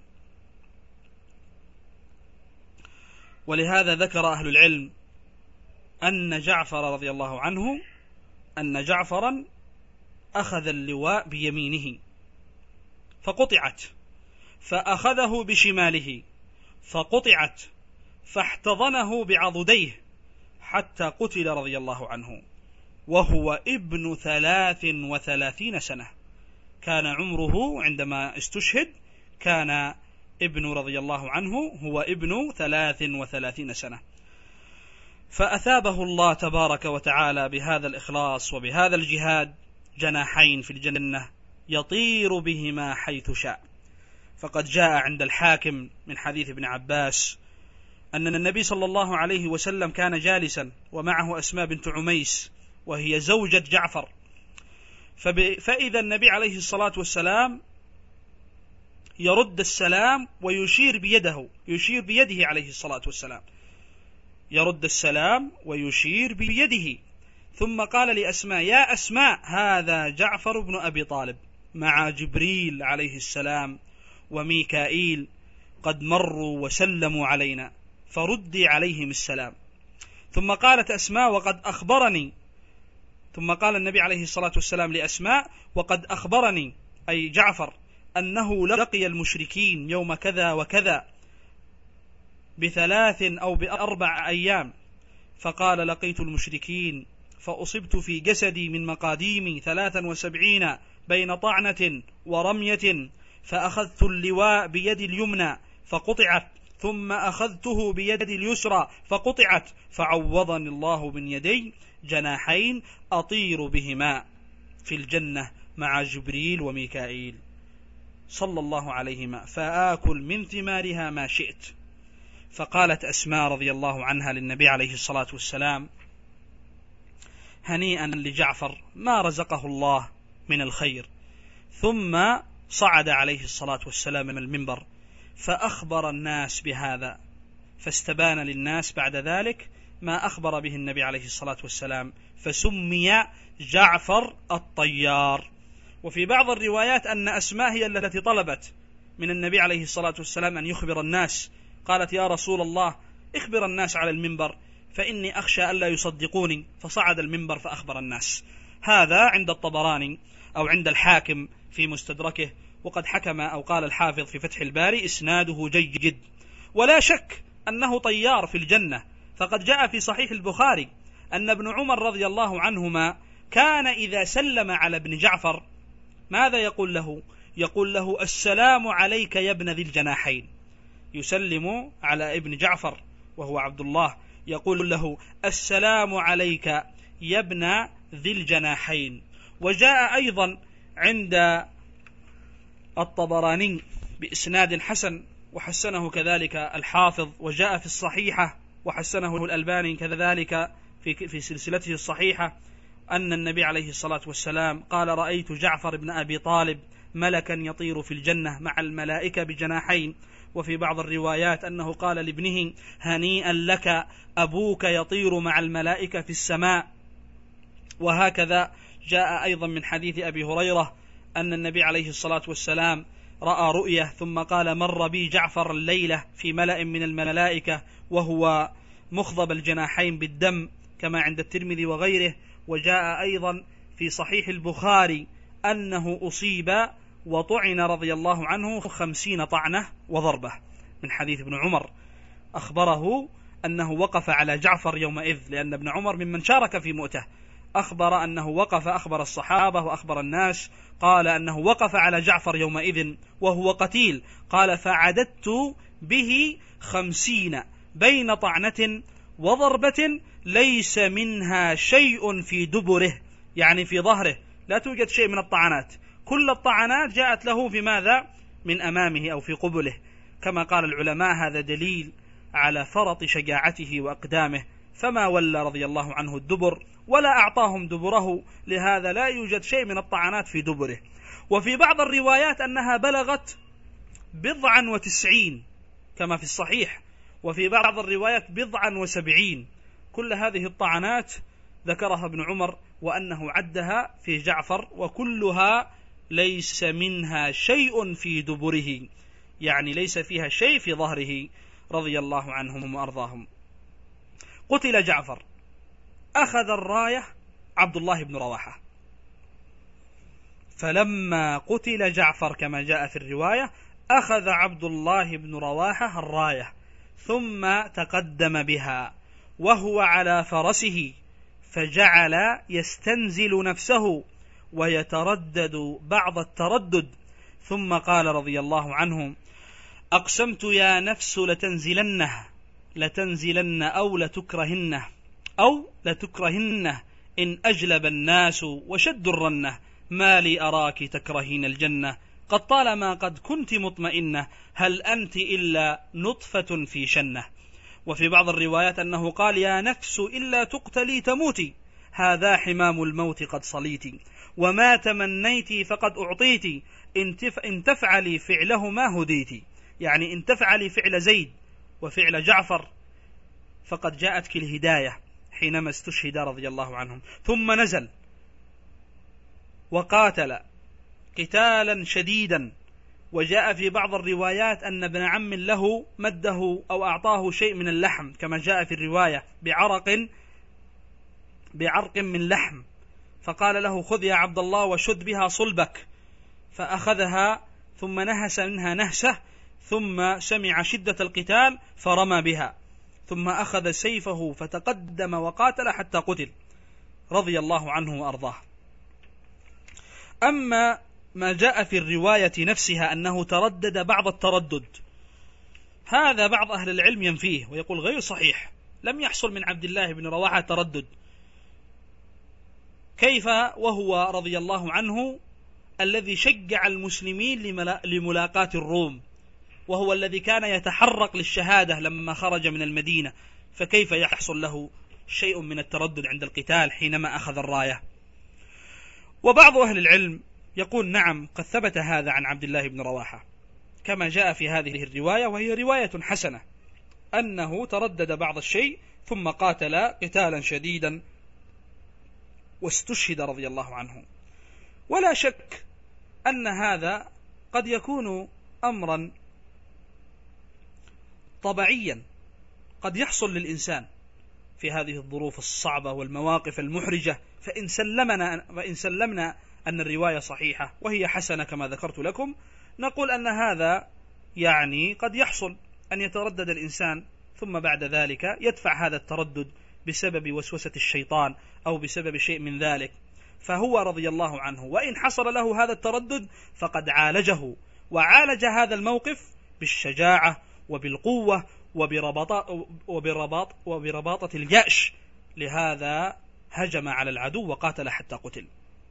ولهذا ذكر أهل العلم أن جعفر رضي الله عنه أن جعفرا أخذ اللواء بيمينه فقطعت، فأخذه بشماله فقطعت، فاحتضنه بعضديه حتى قتل رضي الله عنه وهو ابن 33 سنة، كان عمره عندما استشهد كان ابن رضي الله عنه هو ابن 33 سنة. فأثابه الله تبارك وتعالى بهذا الإخلاص وبهذا الجهاد جناحين في الجنة يطير بهما حيث شاء. فقد جاء عند الحاكم من حديث ابن عباس أن النبي صلى الله عليه وسلم كان جالسا ومعه أسماء بنت عميس وهي زوجة جعفر، فإذا النبي عليه الصلاة والسلام يرد السلام ويشير بيده، يشير بيده عليه الصلاة والسلام، يرد السلام ويشير بيده. ثم قال لأسماء: يا أسماء، هذا جعفر بن أبي طالب مع جبريل عليه السلام وميكائيل قد مروا وسلموا علينا، فردي عليهم السلام. ثم قالت أسماء: وقد أخبرني، ثم قال النبي عليه الصلاة والسلام لأسماء: وقد أخبرني أي جعفر أنه لقي المشركين يوم كذا وكذا ب3 أو ب4 أيام، فقال: لقيت المشركين فأصبت في جسدي من مقاديمي 73 بين طعنة ورمية، فأخذت اللواء بيد اليمنى فقطعت، ثم أخذته بيد اليسرى فقطعت، فعوضني الله من يدي جناحين أطير بهما في الجنة مع جبريل وميكائيل صلى الله عليهما، فآكل من ثمارها ما شئت. فقالت أسماء رضي الله عنها للنبي عليه الصلاة والسلام: هنيئا لجعفر ما رزقه الله من الخير. ثم صعد عليه الصلاة والسلام من المنبر فأخبر الناس بهذا، فاستبان للناس بعد ذلك ما أخبر به النبي عليه الصلاة والسلام، فسمي جعفر الطيار. وفي بعض الروايات أن أسماء هي التي طلبت من النبي عليه الصلاة والسلام أن يخبر الناس، قالت: يا رسول الله، اخبر الناس على المنبر فإني أخشى ألا يصدقوني، فصعد المنبر فأخبر الناس. هذا عند الطبراني أو عند الحاكم في مستدركه، وقد حكم أو قال الحافظ في فتح الباري إسناده جيد، ولا شك أنه طيار في الجنة. فقد جاء في صحيح البخاري أن ابن عمر رضي الله عنهما كان إذا سلم على ابن جعفر ماذا يقول له؟ يقول له السلام عليك يا ابن ذي الجناحين. يسلم على ابن جعفر وهو عبد الله، يقول له السلام عليك يا ابن ذي الجناحين. وجاء أيضا عند الطبراني بإسناد حسن وحسنه كذلك الحافظ، وجاء في الصحيحة وحسنه الألباني كذلك في سلسلته الصحيحة، أن النبي عليه الصلاة والسلام قال رأيت جعفر بن أبي طالب ملكا يطير في الجنة مع الملائكة بجناحين. وفي بعض الروايات أنه قال لابنه هنيئا لك أبوك يطير مع الملائكة في السماء. وهكذا جاء أيضا من حديث أبي هريرة أن النبي عليه الصلاة والسلام رأى رؤية ثم قال مر بي جعفر الليلة في ملأ من الملائكة وهو مخضب الجناحين بالدم، كما عند الترمذي وغيره. وجاء أيضا في صحيح البخاري أنه أصيب وطعن رضي الله عنه 50 طعنة وضربة، من حديث ابن عمر أخبره أنه وقف على جعفر يومئذ، لأن ابن عمر ممن شارك في مؤته، أخبر أنه وقف، أخبر الصحابة وأخبر الناس، قال أنه وقف على جعفر يومئذ وهو قتيل، قال فعددت به 50 بين طعنة وضربة ليس منها شيء في دبره، يعني في ظهره لا توجد شيء من الطعنات، كل الطعنات جاءت له في ماذا؟ من أمامه أو في قبله. كما قال العلماء هذا دليل على فرط شجاعته وأقدامه، فما ولى رضي الله عنه الدبر ولا أعطاهم دبره، لهذا لا يوجد شيء من الطعنات في دبره. وفي بعض الروايات أنها بلغت 90 كما في الصحيح، وفي بعض الروايات 70. كل هذه الطعنات ذكرها ابن عمر وأنه عدها في جعفر، وكلها ليس منها شيء في دبره، يعني ليس فيها شيء في ظهره رضي الله عنهم وأرضاهم. قتل جعفر، أخذ الراية عبد الله بن رواحة، فلما قتل جعفر كما جاء في الرواية أخذ عبد الله بن رواحة الراية ثم تقدم بها وهو على فرسه، فجعل يستنزل نفسه ويتردد بعض التردد، ثم قال رضي الله عنه أقسمت يا نفس لتنزلن أو لتكرهنه إن أجلب الناس وشد الرنة، ما لي أراك تكرهين الجنة قد طالما قد كنت مطمئنة، هل أنت إلا نطفة في شنة. وفي بعض الروايات أنه قال يا نفس إلا تقتلي تموتي، هذا حمام الموت قد صليتي، وما تمنيتي فقد أعطيتي، إن تفعلي فعله ما هديتي، يعني إن تفعلي فعل زيد وفعل جعفر فقد جاءتك الهداية حينما استشهد رضي الله عنهم. ثم نزل وقاتل قتالا شديدا، وجاء في بعض الروايات أن ابن عم له مده أو أعطاه شيء من اللحم، كما جاء في الرواية بعرق من لحم، فقال له خذ يا عبد الله وشد بها صلبك، فأخذها ثم نهس منها نهسة، ثم سمع شدة القتال فرمى بها، ثم أخذ سيفه فتقدم وقاتل حتى قتل رضي الله عنه وأرضاه. أما ما جاء في الرواية نفسها أنه تردد بعض التردد، هذا بعض أهل العلم ينفيه ويقول غير صحيح، لم يحصل من عبد الله بن رواحة تردد، كيف وهو رضي الله عنه الذي شجع المسلمين لملاقاة الروم، وهو الذي كان يتحرق للشهادة لما خرج من المدينة، فكيف يحصل له شيء من التردد عند القتال حينما أخذ الراية؟ وبعض أهل العلم يقول نعم قد ثبت هذا عن عبد الله بن رواحة كما جاء في هذه الرواية، وهي رواية حسنة، أنه تردد بعض الشيء ثم قاتل قتالا شديدا واستشهد رضي الله عنه. ولا شك أن هذا قد يكون أمرا طبيعيا، قد يحصل للإنسان في هذه الظروف الصعبة والمواقف المحرجة، فإن سلمنا أن الرواية صحيحة وهي حسنة كما ذكرت لكم، نقول أن هذا يعني قد يحصل أن يتردد الإنسان، ثم بعد ذلك يدفع هذا التردد بسبب وسوسة الشيطان أو بسبب شيء من ذلك. فهو رضي الله عنه وإن حصل له هذا التردد فقد عالجه، وعالج هذا الموقف بالشجاعة وبالقوة وبرباطة الجأش، لهذا هجم على العدو وقاتل حتى قتل.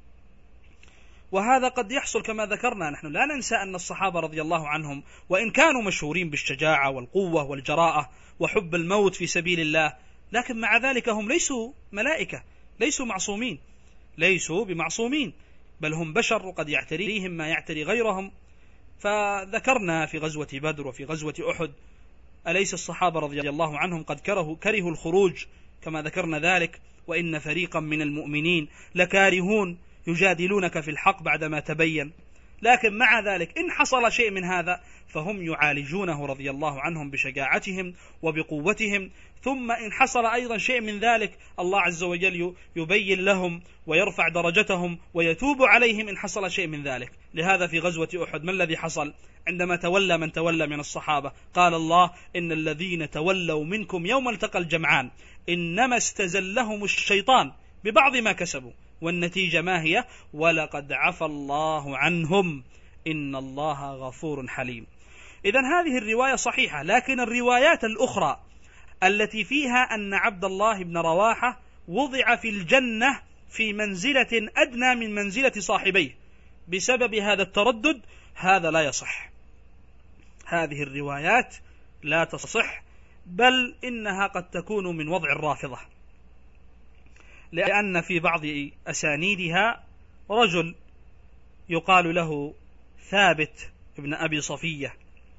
وهذا قد يحصل كما ذكرنا. نحن لا ننسى أن الصحابة رضي الله عنهم وإن كانوا مشهورين بالشجاعة والقوة والجراءة وحب الموت في سبيل الله، لكن مع ذلك هم ليسوا ملائكة، ليسوا معصومين، ليسوا بمعصومين، بل هم بشر وقد يعتريهم ما يعتري غيرهم. فذكرنا في غزوة بدر وفي غزوة أحد، أليس الصحابة رضي الله عنهم قد كرهوا الخروج كما ذكرنا ذلك؟ وإن فريقا من المؤمنين لكارهون يجادلونك في الحق بعدما تبين. لكن مع ذلك إن حصل شيء من هذا فهم يعالجونه رضي الله عنهم بشجاعتهم وبقوتهم. ثم إن حصل أيضا شيء من ذلك الله عز وجل يبين لهم ويرفع درجتهم ويتوب عليهم إن حصل شيء من ذلك. لهذا في غزوة أحد ما الذي حصل عندما تولى من تولى من الصحابة؟ قال الله: إن الذين تولوا منكم يوم التقى الجمعان إنما استزلهم الشيطان ببعض ما كسبوا والنتيجة ما هي؟ ولقد عفى الله عنهم إن الله غفور حليم. إذن هذه الرواية صحيحة، لكن الروايات الأخرى التي فيها أن عبد الله بن رواحة وضع في الجنة في منزلة أدنى من منزلة صاحبيه بسبب هذا التردد، هذا لا يصح. هذه الروايات لا تصح، بل إنها قد تكون من وضع الرافضة، لأن في بعض أسانيدها رجل يقال له ثابت ابن أبي صفية،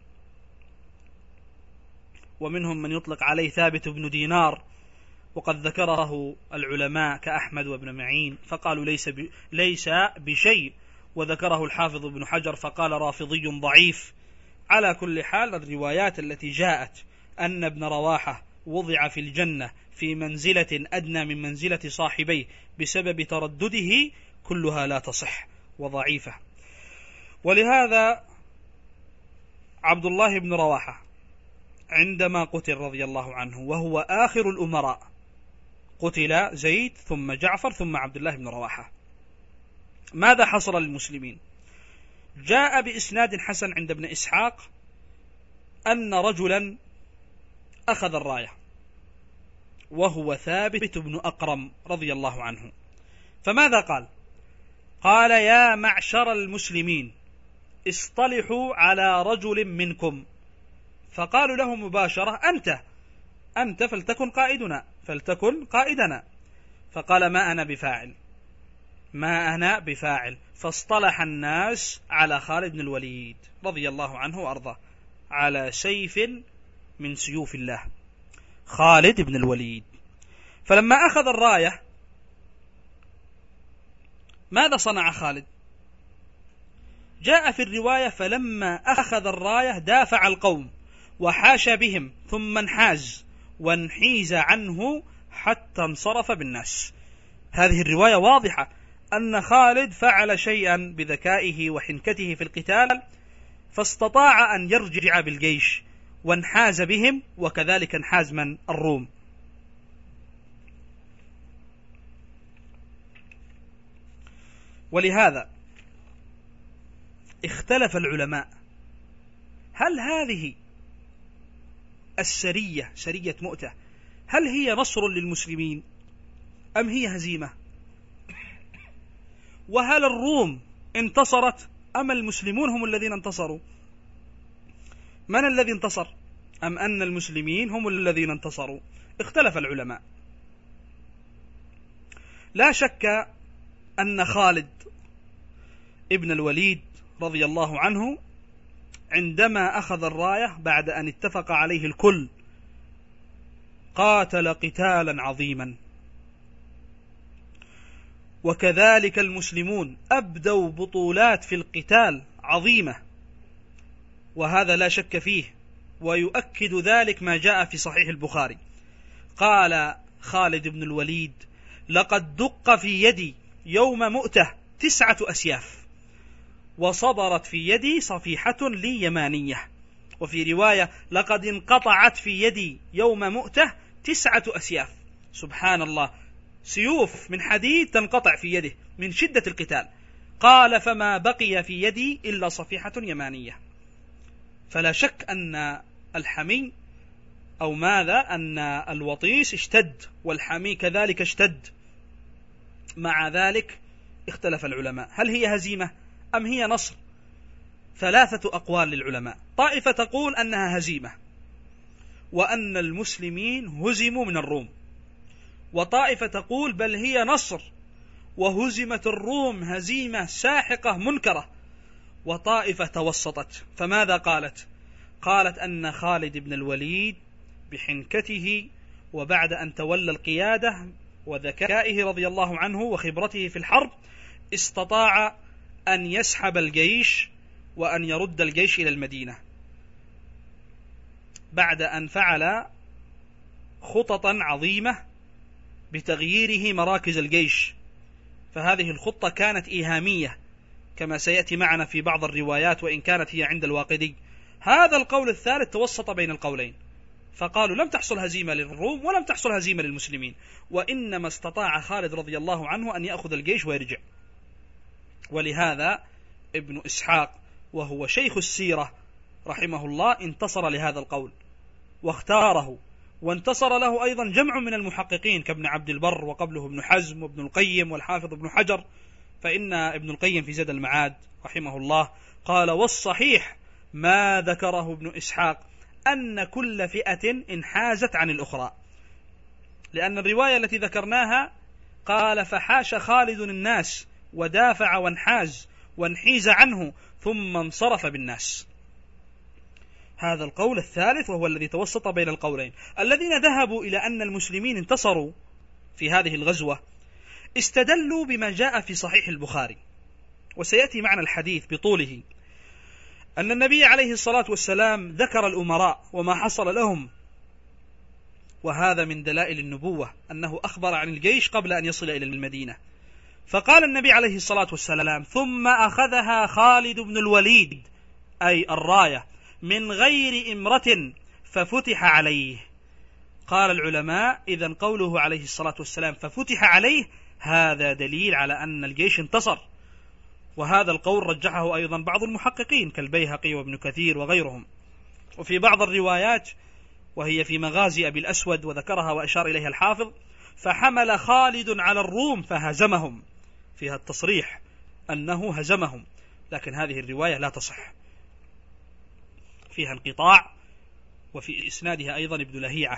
ومنهم من يطلق عليه ثابت بن دينار، وقد ذكره العلماء كأحمد وابن معين فقالوا ليس بشيء، وذكره الحافظ ابن حجر فقال رافضي ضعيف. على كل حال الروايات التي جاءت أن ابن رواحة وضع في الجنة في منزلة أدنى من منزلة صاحبيه بسبب تردده كلها لا تصح وضعيفة. ولهذا عبد الله بن رواحة عندما قتل رضي الله عنه وهو آخر الأمراء، قتل زيد ثم جعفر ثم عبد الله بن رواحة، ماذا حصل للمسلمين؟ جاء بإسناد حسن عند ابن إسحاق أن رجلا أخذ الراية وهو ثابت بن أقرم رضي الله عنه، فماذا قال؟ قال: يا معشر المسلمين اصطلحوا على رجل منكم. فقالوا له مباشرة: أنت فلتكن قائدنا. فقال: ما أنا بفاعل. فاصطلح الناس على خالد بن الوليد رضي الله عنه وأرضاه على سيف من سيوف الله، خالد بن الوليد. فلما أخذ الراية ماذا صنع خالد؟ جاء في الرواية: فلما أخذ الراية دافع القوم وحاش بهم ثم انحاز وانحيز عنه حتى انصرف بالناس. هذه الرواية واضحة أن خالد فعل شيئا بذكائه وحنكته في القتال فاستطاع أن يرجع بالجيش وانحاز بهم، وكذلك انحاز من الروم. ولهذا اختلف العلماء هل هذه السرية، سرية مؤتة، هل هي نصر للمسلمين أم هي هزيمة؟ وهل الروم انتصرت أم المسلمون هم الذين انتصروا؟ من الذي انتصر؟ أم أن المسلمين هم الذين انتصروا؟ اختلف العلماء. لا شك أن خالد ابن الوليد رضي الله عنه عندما أخذ الراية بعد أن اتفق عليه الكل قاتل قتالا عظيما، وكذلك المسلمون أبدوا بطولات في القتال عظيمة، وهذا لا شك فيه، ويؤكد ذلك ما جاء في صحيح البخاري. قال خالد بن الوليد: لقد دق في يدي يوم مؤتة 9 أسياف، وصبرت في يدي صفيحة لي يمانية. وفي رواية: لقد انقطعت في يدي يوم مؤتة 9 أسياف. سبحان الله، سيوف من حديد تنقطع في يده من شدة القتال. قال: فما بقي في يدي إلا صفيحة يمانية. فلا شك أن الحمي أو ماذا أن الوطيس اشتد، والحمي كذلك اشتد. مع ذلك اختلف العلماء: هل هي هزيمة أم هي نصر؟ 3 أقوال للعلماء. طائفة تقول أنها هزيمة وأن المسلمين هزموا من الروم، وطائفة تقول بل هي نصر وهزمت الروم هزيمة ساحقة منكرة، وطائفة توسطت. فماذا قالت؟ قالت أن خالد بن الوليد بحنكته وبعد أن تولى القيادة وذكائه رضي الله عنه وخبرته في الحرب استطاع أن يسحب الجيش وأن يرد الجيش إلى المدينة بعد أن فعل خططا عظيمة بتغييره مراكز الجيش. فهذه الخطة كانت إيهامية كما سيأتي معنا في بعض الروايات، وإن كانت هي عند الواقدي. هذا القول الثالث توسط بين القولين، فقالوا لم تحصل هزيمة للروم ولم تحصل هزيمة للمسلمين، وإنما استطاع خالد رضي الله عنه أن يأخذ الجيش ويرجع. ولهذا ابن إسحاق وهو شيخ السيرة رحمه الله انتصر لهذا القول واختاره، وانتصر له أيضا جمع من المحققين كابن عبد البر وقبله ابن حزم وابن القيم والحافظ ابن حجر. فإن ابن القيم في زاد المعاد رحمه الله قال: والصحيح ما ذكره ابن إسحاق أن كل فئة انحازت عن الأخرى، لأن الرواية التي ذكرناها قال: فحاش خالد الناس ودافع وانحاز وانحيز عنه ثم انصرف بالناس. هذا القول الثالث وهو الذي توسط بين القولين. الذين ذهبوا إلى أن المسلمين انتصروا في هذه الغزوة استدلوا بما جاء في صحيح البخاري، وسيأتي معنا الحديث بطوله، أن النبي عليه الصلاة والسلام ذكر الأمراء وما حصل لهم، وهذا من دلائل النبوة أنه أخبر عن الجيش قبل أن يصل إلى المدينة. فقال النبي عليه الصلاة والسلام: ثم أخذها خالد بن الوليد، أي الراية، من غير إمرة ففتح عليه. قال العلماء: إذن قوله عليه الصلاة والسلام ففتح عليه هذا دليل على أن الجيش انتصر. وهذا القول رجحه أيضا بعض المحققين كالبيهقي وابن كثير وغيرهم. وفي بعض الروايات وهي في مغازي أبي الأسود وذكرها وأشار إليها الحافظ: فحمل خالد على الروم فهزمهم، فيها التصريح أنه هزمهم، لكن هذه الرواية لا تصح، فيها انقطاع، وفي إسنادها أيضا ابن لهيعة.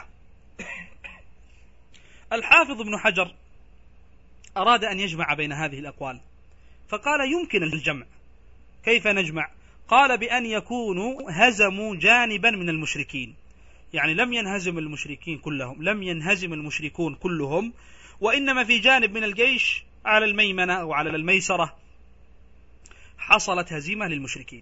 الحافظ ابن حجر أراد أن يجمع بين هذه الأقوال، فقال: يمكن الجمع. كيف نجمع؟ قال: بأن يكونوا هزموا جانبا من المشركين، يعني لم ينهزم المشركين كلهم، لم ينهزم المشركون كلهم، وإنما في جانب من الجيش على الميمنة أو على الميسرة حصلت هزيمة للمشركين.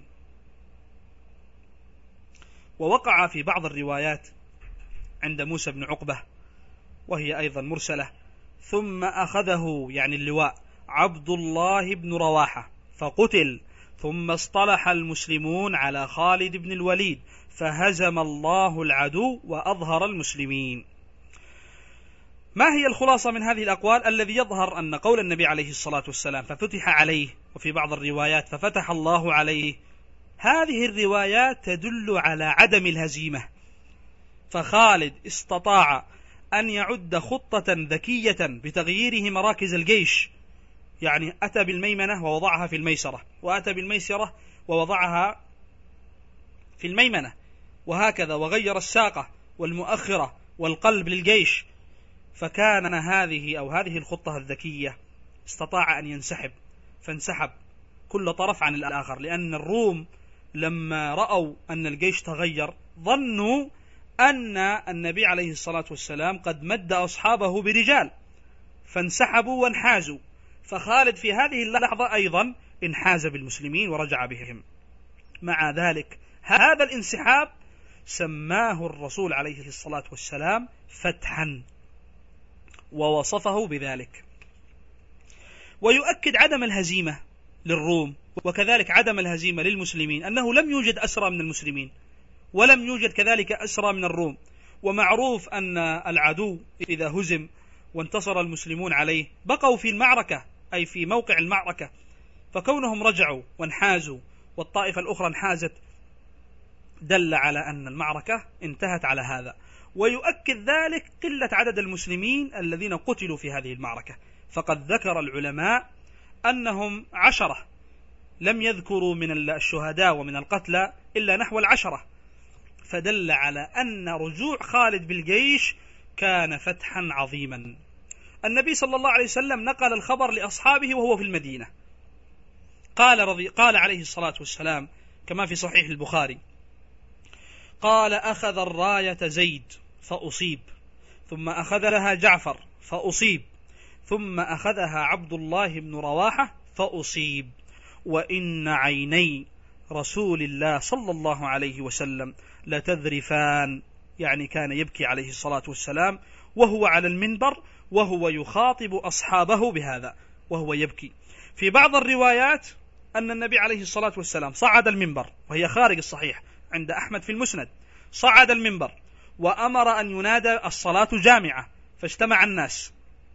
ووقع في بعض الروايات عند موسى بن عقبة وهي أيضا مرسلة: ثم أخذه يعني اللواء عبد الله بن رواحة فقتل، ثم اصطلح المسلمون على خالد بن الوليد فهزم الله العدو وأظهر المسلمين. ما هي الخلاصة من هذه الأقوال؟ الذي يظهر أن قول النبي عليه الصلاة والسلام ففتح عليه، وفي بعض الروايات ففتح الله عليه، هذه الروايات تدل على عدم الهزيمة. فخالد استطاع أن يعد خطة ذكية بتغييره مراكز الجيش، يعني أتى بالميمنة ووضعها في الميسرة، وأتى بالميسرة ووضعها في الميمنة، وهكذا، وغير الساقة والمؤخرة والقلب للجيش. فكان هذه الخطة الذكية استطاع أن ينسحب، فانسحب كل طرف عن الآخر، لأن الروم لما رأوا أن الجيش تغير ظنوا أن النبي عليه الصلاة والسلام قد مد أصحابه برجال، فانسحبوا وانحازوا. فخالد في هذه اللحظة أيضا انحاز بالمسلمين ورجع بهم. مع ذلك هذا الانسحاب سماه الرسول عليه الصلاة والسلام فتحا ووصفه بذلك. ويؤكد عدم الهزيمة للروم وكذلك عدم الهزيمة للمسلمين أنه لم يوجد أسرى من المسلمين ولم يوجد كذلك أسرى من الروم. ومعروف أن العدو إذا هزم وانتصر المسلمون عليه بقوا في المعركة، أي في موقع المعركة، فكونهم رجعوا وانحازوا والطائفة الأخرى انحازت دل على أن المعركة انتهت على هذا. ويؤكد ذلك قلة عدد المسلمين الذين قتلوا في هذه المعركة، فقد ذكر العلماء أنهم 10، لم يذكروا من الشهداء ومن القتلى إلا نحو 10، فدل على أن رجوع خالد بالجيش كان فتحا عظيما. النبي صلى الله عليه وسلم نقل الخبر لأصحابه وهو في المدينة، قال عليه الصلاة والسلام كما في صحيح البخاري، قال: أخذ الراية زيد فأصيب، ثم أخذها جعفر فأصيب، ثم أخذها عبد الله بن رواحة فأصيب، وإن عيني رسول الله صلى الله عليه وسلم لتذرفان، يعني كان يبكي عليه الصلاة والسلام وهو على المنبر وهو يخاطب أصحابه بهذا وهو يبكي. في بعض الروايات أن النبي عليه الصلاة والسلام صعد المنبر، وهي خارج الصحيح عند أحمد في المسند، صعد المنبر وأمر أن ينادى الصلاة جامعة، فاجتمع الناس،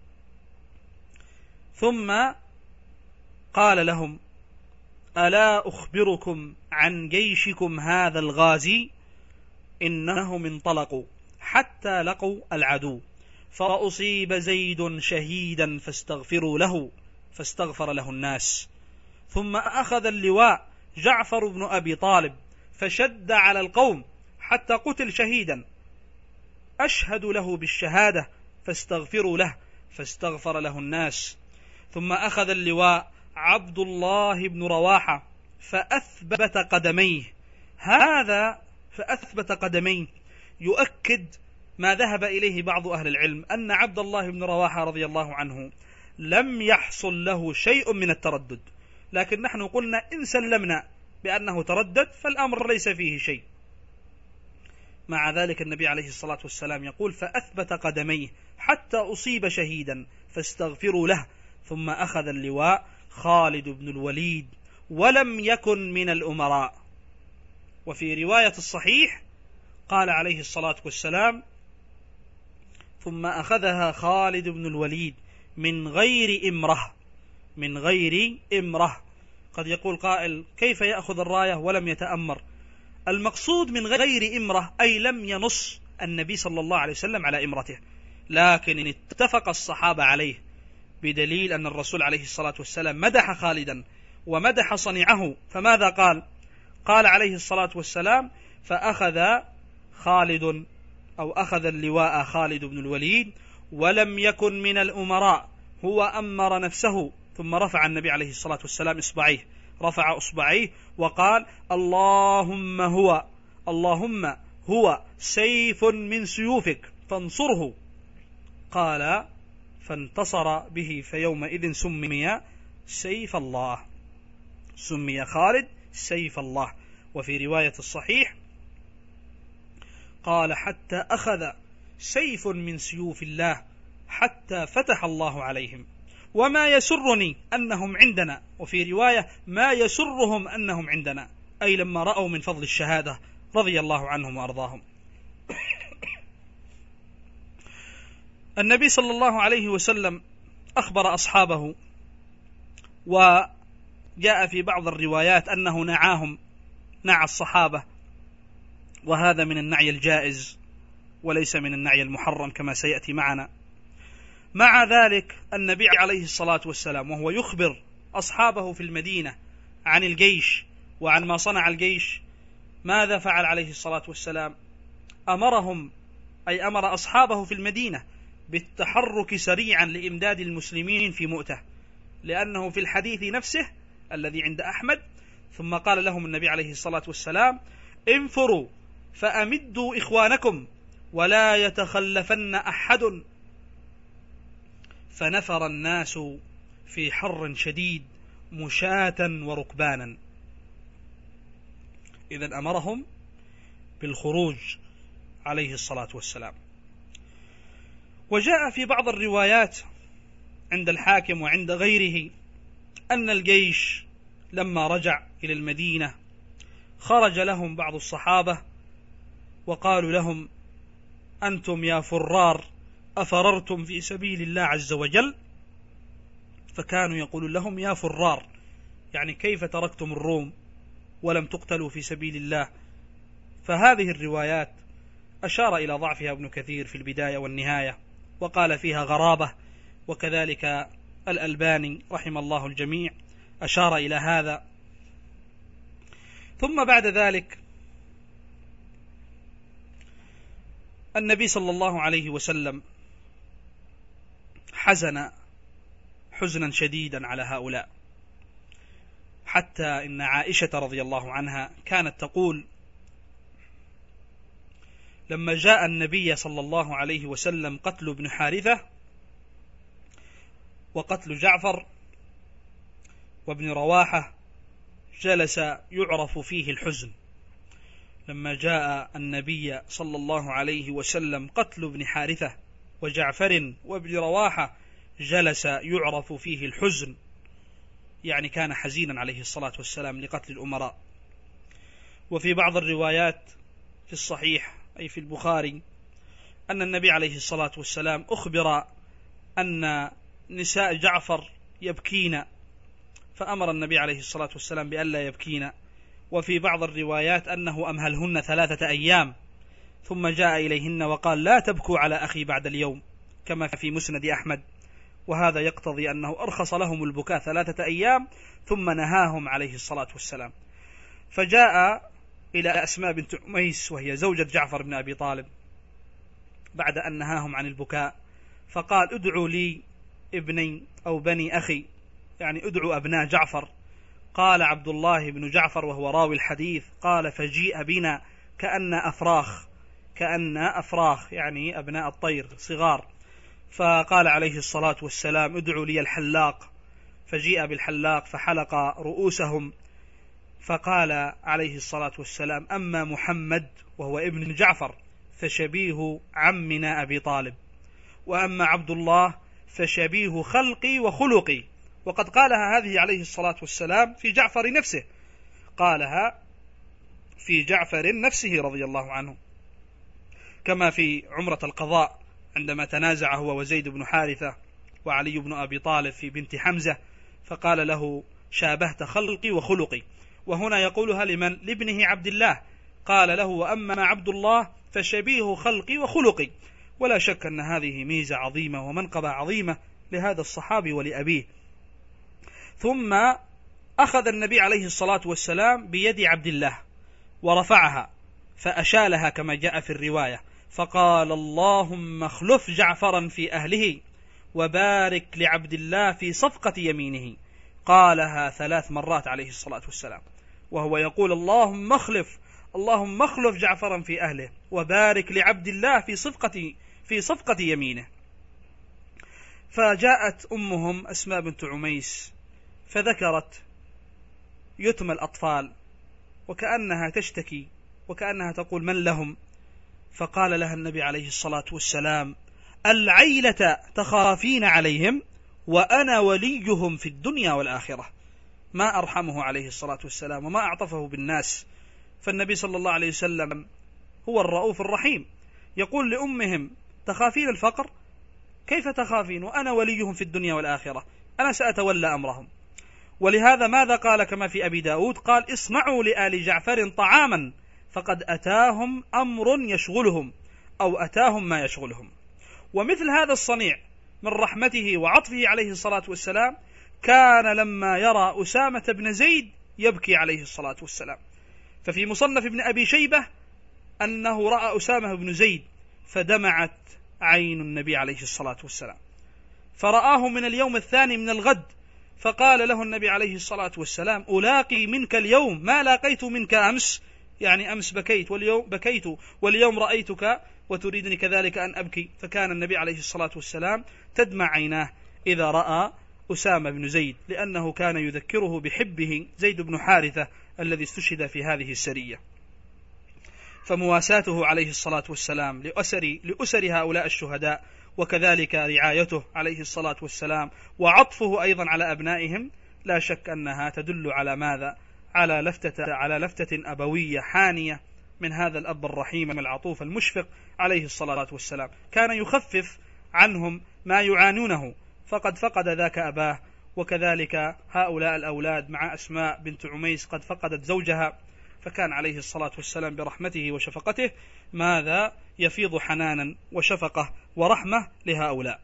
ثم قال لهم: ألا أخبركم عن جيشكم هذا الغازي؟ إنهم انطلقوا حتى لقوا العدو، فأصيب زيد شهيدا فاستغفروا له، فاستغفر له الناس. ثم أخذ اللواء جعفر بن أبي طالب فشد على القوم حتى قتل شهيدا، أشهد له بالشهادة فاستغفروا له، فاستغفر له الناس. ثم أخذ اللواء عبد الله بن رواحة فأثبت قدميه، هذا فأثبت قدميه يؤكد ما ذهب إليه بعض أهل العلم، أن عبد الله بن رواحة رضي الله عنه لم يحصل له شيء من التردد، لكن نحن قلنا إن سلمنا بأنه تردد فالأمر ليس فيه شيء. مع ذلك النبي عليه الصلاة والسلام يقول: فأثبت قدميه حتى أصيب شهيدا فاستغفروا له. ثم أخذ اللواء خالد بن الوليد ولم يكن من الأمراء. وفي رواية الصحيح قال عليه الصلاة والسلام: ثم أخذها خالد بن الوليد من غير إمرة، من غير إمرة. قد يقول قائل: كيف يأخذ الراية ولم يتأمر؟ المقصود من غير إمرة أي لم ينص النبي صلى الله عليه وسلم على إمرته، لكن اتفق الصحابة عليه، بدليل أن الرسول عليه الصلاة والسلام مدح خالدا ومدح صنيعه. فماذا قال؟ قال عليه الصلاة والسلام: فأخذ خالد أو أخذ اللواء خالد بن الوليد ولم يكن من الأمراء، هو أمر نفسه. ثم رفع النبي عليه الصلاة والسلام إصبعيه، رفع إصبعيه وقال: اللهم هو سيف من سيوفك فانصره. قال: فانتصر به، فيومئذ سمي سيف الله، سمي خالد سيف الله. وفي رواية الصحيح قال: حتى أخذ سيف من سيوف الله حتى فتح الله عليهم، وما يسرني أنهم عندنا. وفي رواية: ما يسرهم أنهم عندنا، أي لما رأوا من فضل الشهادة رضي الله عنهم وأرضاهم. النبي صلى الله عليه وسلم أخبر أصحابه، وجاء في بعض الروايات أنه نعى الصحابة، وهذا من النعي الجائز وليس من النعي المحرم كما سيأتي معنا. مع ذلك النبي عليه الصلاة والسلام وهو يخبر أصحابه في المدينة عن الجيش وعن ما صنع الجيش، ماذا فعل عليه الصلاة والسلام؟ أمر أصحابه في المدينة بالتحرك سريعا لإمداد المسلمين في مؤتة، لأنه في الحديث نفسه الذي عند أحمد: ثم قال لهم النبي عليه الصلاة والسلام: انفروا فأمدوا إخوانكم ولا يتخلفن أحد. فنفر الناس في حر شديد مشاة وركبانا. إذن أمرهم بالخروج عليه الصلاة والسلام. وجاء في بعض الروايات عند الحاكم وعند غيره أن الجيش لما رجع إلى المدينة خرج لهم بعض الصحابة وقالوا لهم: أنتم يا فرار أفررتم في سبيل الله عز وجل؟ فكانوا يقولون لهم: يا فرار، يعني كيف تركتم الروم ولم تقتلوا في سبيل الله؟ فهذه الروايات أشار إلى ضعفها ابن كثير في البداية والنهاية، وقال فيها غرابة، وكذلك الألباني رحم الله الجميع أشار إلى هذا. ثم بعد ذلك النبي صلى الله عليه وسلم حزن حزنا شديدا على هؤلاء، حتى إن عائشة رضي الله عنها كانت تقول: لما جاء النبي صلى الله عليه وسلم قتل ابن حارثة وقتل جعفر وابن رواحة جلس يعرف فيه الحزن. لما جاء النبي صلى الله عليه وسلم قتل ابن حارثة وجعفر وابن رواحة جلس يعرف فيه الحزن، يعني كان حزينا عليه الصلاة والسلام لقتل الأمراء. وفي بعض الروايات في الصحيح أي في البخاري أن النبي عليه الصلاة والسلام أخبر أن نساء جعفر يبكين، فأمر النبي عليه الصلاة والسلام بأن لا يبكين. وفي بعض الروايات أنه أمهلهن 3 أيام ثم جاء إليهن وقال: لا تبكوا على أخي بعد اليوم، كما في مسند أحمد. وهذا يقتضي أنه أرخص لهم البكاء 3 أيام ثم نهاهم عليه الصلاة والسلام. فجاء إلى أسماء بنت عميس وهي زوجة جعفر بن أبي طالب بعد أن نهاهم عن البكاء، فقال: ادعوا لي ابني أو بني أخي، يعني ادعوا أبناء جعفر. قال عبد الله بن جعفر وهو راوي الحديث: قال: فجيء بنا كأن أفراخ يعني أبناء الطير صغار. فقال عليه الصلاة والسلام: ادعوا لي الحلاق. فجيء بالحلاق فحلق رؤوسهم، فقال عليه الصلاة والسلام: أما محمد وهو ابن جعفر فشبيه عمنا أبي طالب، وأما عبد الله فشبيه خلقي وخلقي. وقد قالها هذه عليه الصلاة والسلام في جعفر نفسه، قالها في جعفر نفسه رضي الله عنه، كما في عمرة القضاء عندما تنازع هو وزيد بن حارثة وعلي بن أبي طالب في بنت حمزة، فقال له: شابهت خلقي وخلقي. وهنا يقولها لمن؟ لابنه عبد الله، قال له: وأما عبد الله فشبيه خلقي وخلقي. ولا شك أن هذه ميزة عظيمة ومنقبة عظيمة لهذا الصحابي ولأبيه. ثم أخذ النبي عليه الصلاة والسلام بيد عبد الله ورفعها فأشالها كما جاء في الرواية، فقال: اللهم اخلف جعفرا في أهله وبارك لعبد الله في صفقة يمينه. قالها 3 مرات عليه الصلاة والسلام وهو يقول: اللهم اخلف جعفرا في أهله وبارك لعبد الله في صفقة يمينه. فجاءت أمهم أسماء بنت عميس فذكرت يتم الأطفال وكأنها تشتكي وكأنها تقول: من لهم؟ فقال لها النبي عليه الصلاة والسلام: العيلة تخافين عليهم وأنا وليهم في الدنيا والآخرة. ما أرحمه عليه الصلاة والسلام وما أعطفه بالناس. فالنبي صلى الله عليه وسلم هو الرؤوف الرحيم، يقول لأمهم: تخافين الفقر؟ كيف تخافين وأنا وليهم في الدنيا والآخرة، أنا سأتولى أمرهم. ولهذا ماذا قال كما في أبي داود؟ قال: اصنعوا لآل جعفر طعاما فقد أتاهم أمر يشغلهم أو أتاهم ما يشغلهم. ومثل هذا الصنيع من رحمته وعطفه عليه الصلاة والسلام كان لما يرى أسامة بن زيد يبكي عليه الصلاة والسلام. ففي مصنف ابن أبي شيبة أنه رأى أسامة بن زيد فدمعت عين النبي عليه الصلاة والسلام، فرآه من اليوم الثاني من الغد، فقال له النبي عليه الصلاة والسلام: ألاقي منك اليوم ما لاقيت منك أمس، يعني أمس بكيت واليوم رأيتك وتريدني كذلك أن أبكي. فكان النبي عليه الصلاة والسلام تدمع عيناه إذا رأى أسامة بن زيد، لأنه كان يذكره بحبه زيد بن حارثة الذي استشهد في هذه السرية. فمواساته عليه الصلاة والسلام لأسر هؤلاء الشهداء، وكذلك رعايته عليه الصلاة والسلام وعطفه أيضا على أبنائهم، لا شك أنها تدل على ماذا؟ على لفتة أبوية حانية من هذا الأب الرحيم العطوف المشفق عليه الصلاة والسلام. كان يخفف عنهم ما يعانونه، فقد فقد ذاك أباه، وكذلك هؤلاء الأولاد مع أسماء بنت عميس قد فقدت زوجها، فكان عليه الصلاة والسلام برحمته وشفقته ماذا؟ يفيض حنانا وشفقة ورحمة لهؤلاء.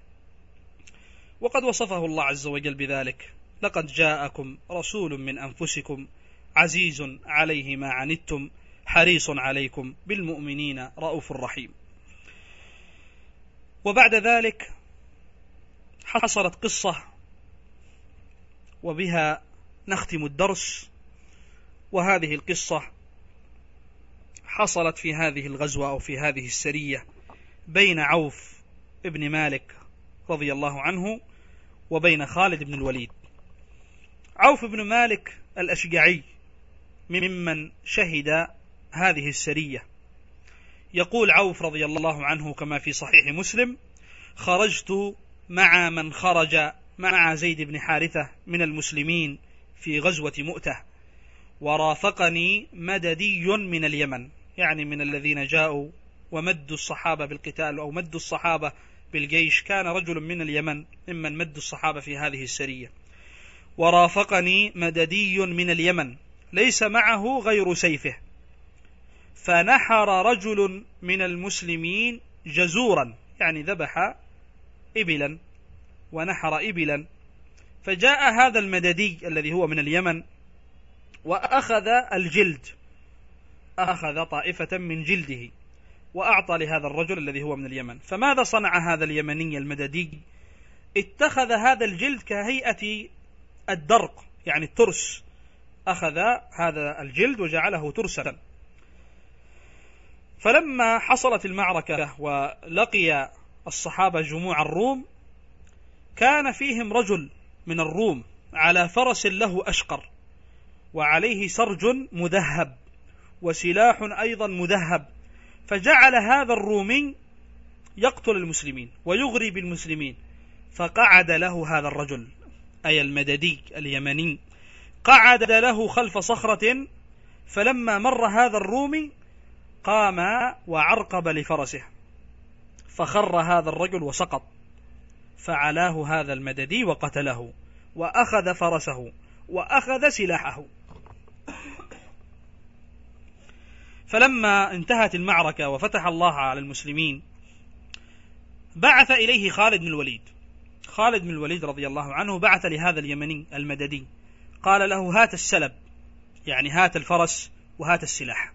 وقد وصفه الله عز وجل بذلك: لقد جاءكم رسول من أنفسكم عزيز عليه ما عنتم حريص عليكم بالمؤمنين رؤوف رحيم. وبعد ذلك حصلت قصة وبها نختم الدرس، وهذه القصة حصلت في هذه الغزوة أو في هذه السرية بين عوف ابن مالك رضي الله عنه وبين خالد بن الوليد. عوف بن مالك الأشجعي ممن شهد هذه السرية. يقول عوف رضي الله عنه كما في صحيح مسلم: خرجت مع من خرج مع زيد بن حارثة من المسلمين في غزوة مؤتة، ورافقني مددي من اليمن، يعني من الذين جاءوا ومدوا الصحابة بالقتال أو مدوا الصحابة بالجيش، كان رجل من اليمن ممن مدوا الصحابة في هذه السرية. ورافقني مددي من اليمن ليس معه غير سيفه، فنحر رجل من المسلمين جزورا، يعني ذبح إبلا ونحر إبلا، فجاء هذا المددي الذي هو من اليمن وأخذ الجلد، أخذ طائفة من جلده وأعطى لهذا الرجل الذي هو من اليمن. فماذا صنع هذا اليمني المددي؟ اتخذ هذا الجلد كهيئة الدرق، يعني الترس، أخذ هذا الجلد وجعله ترسا. فلما حصلت المعركة ولقي الصحابة جموع الروم، كان فيهم رجل من الروم على فرس له أشقر وعليه سرج مذهب وسلاح أيضا مذهب، فجعل هذا الرومي يقتل المسلمين ويغري بالمسلمين، فقعد له هذا الرجل أي المددي اليمني، قعد له خلف صخرة، فلما مر هذا الرومي قام وعرقب لفرسه، فخر هذا الرجل وسقط، فعلاه هذا المددي وقتله وأخذ فرسه وأخذ سلاحه. فلما انتهت المعركة وفتح الله على المسلمين، بعث إليه خالد بن الوليد. خالد بن الوليد رضي الله عنه بعث لهذا اليمني المددي، قال له: هات السلب، يعني هات الفرس وهات السلاح،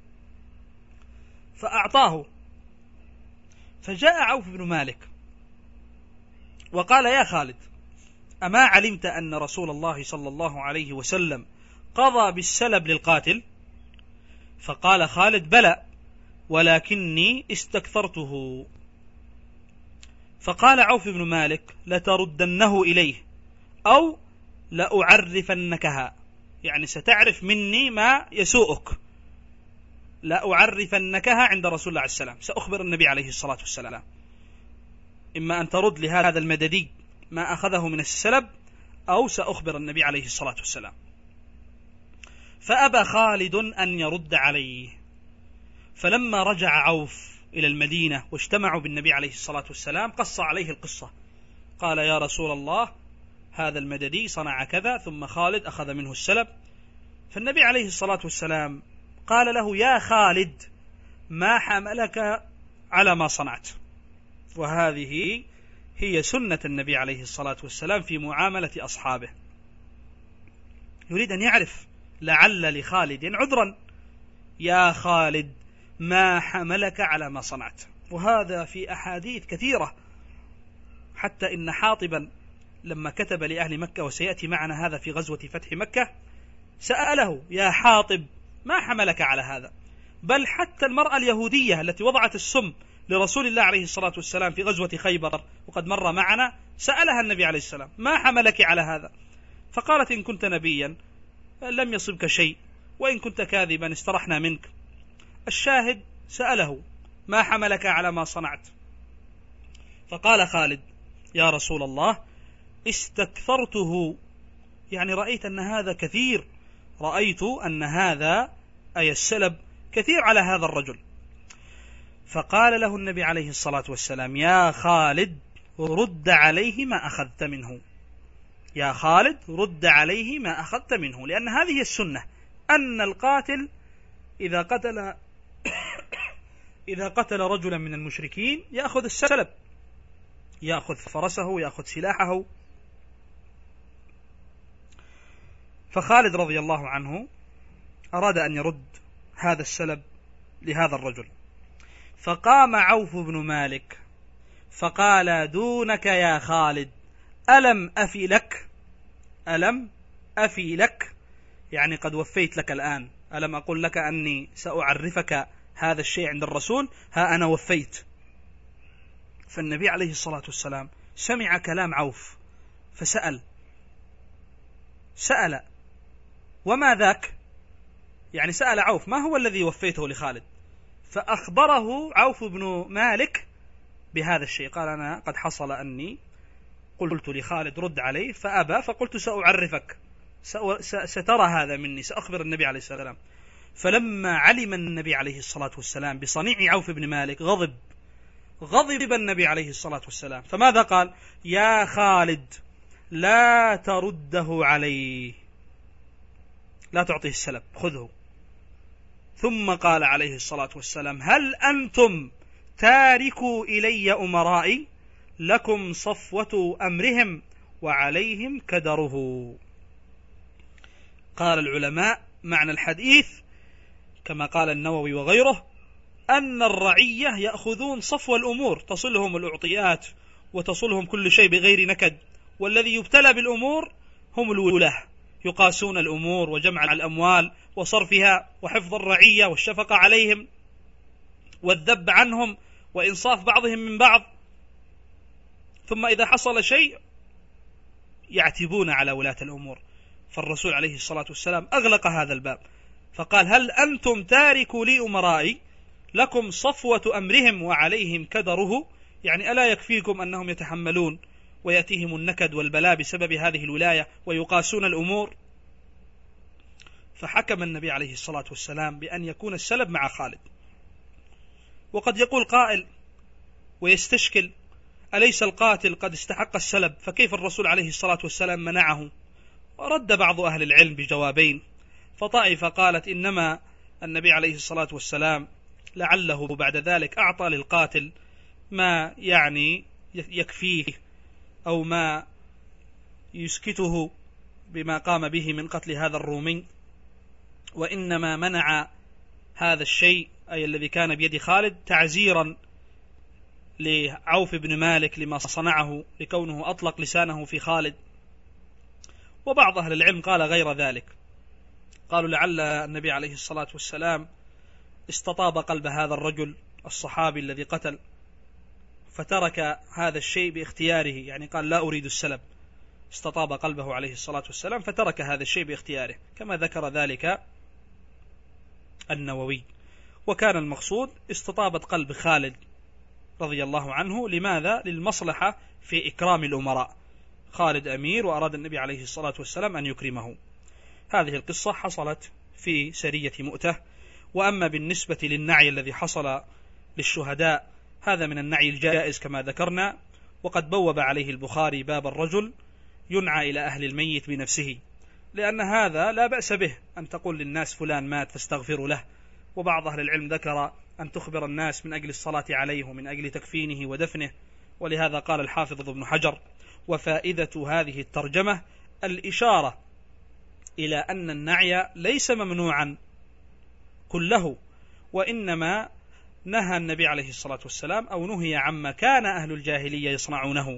فأعطاه. فجاء عوف بن مالك وقال: يا خالد، أما علمت أن رسول الله صلى الله عليه وسلم قضى بالسلب للقاتل؟ فقال خالد: بلى، ولكني استكثرته. فقال عوف بن مالك: لتردنه إليه أو لأعرفنكها، يعني ستعرف مني ما يسوءك، لأعرفنكها عند رسول الله عليه السلام، سأخبر النبي عليه الصلاة والسلام، إما أن ترد لهذا المددي ما أخذه من السلب، أو سأخبر النبي عليه الصلاة والسلام. فأبى خالد أن يرد عليه. فلما رجع عوف إلى المدينة واجتمعوا بالنبي عليه الصلاة والسلام، قص عليه القصة، قال: يا رسول الله، هذا المددي صنع كذا، ثم خالد أخذ منه السلب. فالنبي عليه الصلاة والسلام قال له: يا خالد، ما حملك على ما صنعت؟ وهذه هي سنة النبي عليه الصلاة والسلام في معاملة أصحابه، يريد أن يعرف لعل لخالد عذرا. يا خالد، ما حملك على ما صنعت؟ وهذا في أحاديث كثيرة، حتى إن حاطبا لما كتب لأهل مكة، وسيأتي معنا هذا في غزوة فتح مكة، سأله: يا حاطب، ما حملك على هذا؟ بل حتى المرأة اليهودية التي وضعت السم لرسول الله عليه الصلاة والسلام في غزوة خيبر وقد مر معنا، سألها النبي عليه السلام: ما حملك على هذا؟ فقالت: إن كنت نبيا لم يصبك شيء، وإن كنت كاذبا استرحنا منك. الشاهد سأله: ما حملك على ما صنعت؟ فقال خالد: يا رسول الله، استكثرته، يعني رأيت أن هذا كثير، رأيت أن هذا أي السلب كثير على هذا الرجل. فقال له النبي عليه الصلاة والسلام: يا خالد، رد عليه ما أخذت منه. يا خالد، رد عليه ما أخذت منه، لأن هذه السنة، أن القاتل إذا قتل رجلا من المشركين يأخذ السلب، يأخذ فرسه، يأخذ سلاحه. فخالد رضي الله عنه أراد أن يرد هذا السلب لهذا الرجل، فقام عوف بن مالك فقال: دونك يا خالد، ألم أفي لك؟ ألم أفي لك يعني قد وفيت لك الآن، ألم أقول لك أني سأعرفك هذا الشيء عند الرسول؟ ها أنا وفيت. فالنبي عليه الصلاة والسلام سمع كلام عوف فسأل: وما ذاك؟ يعني سأل عوف: ما هو الذي وفيته لخالد؟ فأخبره عوف بن مالك بهذا الشيء، قال: أنا قد حصل أني قلت لخالد رد عليه فأبى، فقلت سأعرفك، سترى هذا مني، سأخبر النبي عليه الصلاة والسلام. فلما علم النبي عليه الصلاة والسلام بصنيع عوف بن مالك غضب النبي عليه الصلاة والسلام، فماذا قال؟ يا خالد، لا ترده عليه، لا تعطيه السلب، خذه. ثم قال عليه الصلاة والسلام: هل أنتم تاركوا إلي أمرائي؟ لكم صفوة أمرهم وعليهم كدره. قال العلماء: معنى الحديث كما قال النووي وغيره أن الرعية يأخذون صفو الأمور، تصلهم الأعطيات وتصلهم كل شيء بغير نكد، والذي يبتلى بالأمور هم الولاة، يقاسون الأمور وجمع الأموال وصرفها وحفظ الرعية والشفقة عليهم والذب عنهم وإنصاف بعضهم من بعض. ثم إذا حصل شيء يعتبون على ولاة الأمور. فالرسول عليه الصلاة والسلام أغلق هذا الباب فقال: هل أنتم تاركوا لي أمرائي؟ لكم صفوة أمرهم وعليهم كدره، يعني ألا يكفيكم أنهم يتحملون ويأتيهم النكد والبلاء بسبب هذه الولاية ويقاسون الأمور؟ فحكم النبي عليه الصلاة والسلام بأن يكون السلب مع خالد. وقد يقول قائل ويستشكل: أليس القاتل قد استحق السلب، فكيف الرسول عليه الصلاة والسلام منعه؟ ورد بعض أهل العلم بجوابين. فطائفة قالت: إنما النبي عليه الصلاة والسلام لعله بعد ذلك أعطى للقاتل ما يعني يكفيه أو ما يسكته بما قام به من قتل هذا الرومي، وإنما منع هذا الشيء أي الذي كان بيد خالد تعزيرا لعوف بن مالك لما صنعه، لكونه أطلق لسانه في خالد. وبعض أهل العلم قال غير ذلك، قالوا لعل النبي عليه الصلاة والسلام استطاب قلب هذا الرجل الصحابي الذي قتل، فترك هذا الشيء باختياره، يعني قال: لا أريد السلب، استطاب قلبه عليه الصلاة والسلام فترك هذا الشيء باختياره، كما ذكر ذلك النووي. وكان المقصود استطابة قلب خالد رضي الله عنه. لماذا؟ للمصلحة في إكرام الأمراء. خالد أمير وأراد النبي عليه الصلاة والسلام أن يكرمه. هذه القصة حصلت في سرية مؤتة. وأما بالنسبة للنعي الذي حصل للشهداء، هذا من النعي الجائز كما ذكرنا، وقد بوب عليه البخاري باب الرجل ينعى إلى أهل الميت بنفسه، لأن هذا لا بأس به أن تقول للناس فلان مات فاستغفروا له. وبعض أهل العلم ذكر أن تخبر الناس من أجل الصلاة عليه ومن أجل تكفينه ودفنه. ولهذا قال الحافظ ابن حجر: وفائدة هذه الترجمة الإشارة إلى أن النعي ليس ممنوعا كله، وإنما نهى النبي عليه الصلاة والسلام أو نهي عما كان أهل الجاهلية يصنعونه،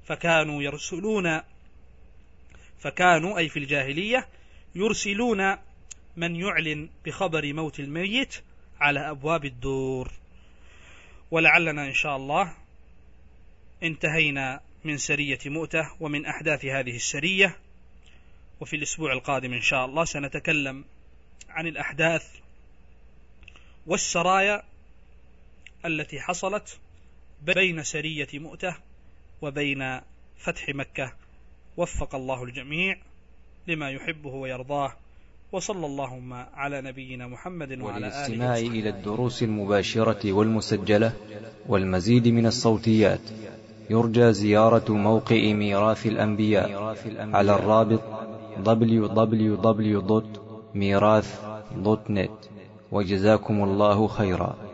فكانوا أي في الجاهلية يرسلون من يعلن بخبر موت الميت على أبواب الدور. ولعلنا إن شاء الله انتهينا من سرية مؤتة ومن أحداث هذه السرية، وفي الأسبوع القادم إن شاء الله سنتكلم عن الأحداث والسرايا التي حصلت بين سرية مؤتة وبين فتح مكة. وفق الله الجميع لما يحبه ويرضاه، وصلى اللهم على نبينا محمد وعلى آله وللاستماع إلى الدروس المباشرة والمسجلة والمزيد من الصوتيات يرجى زيارة موقع ميراث الأنبياء على الرابط www.mirath.net. وجزاكم الله خيرا.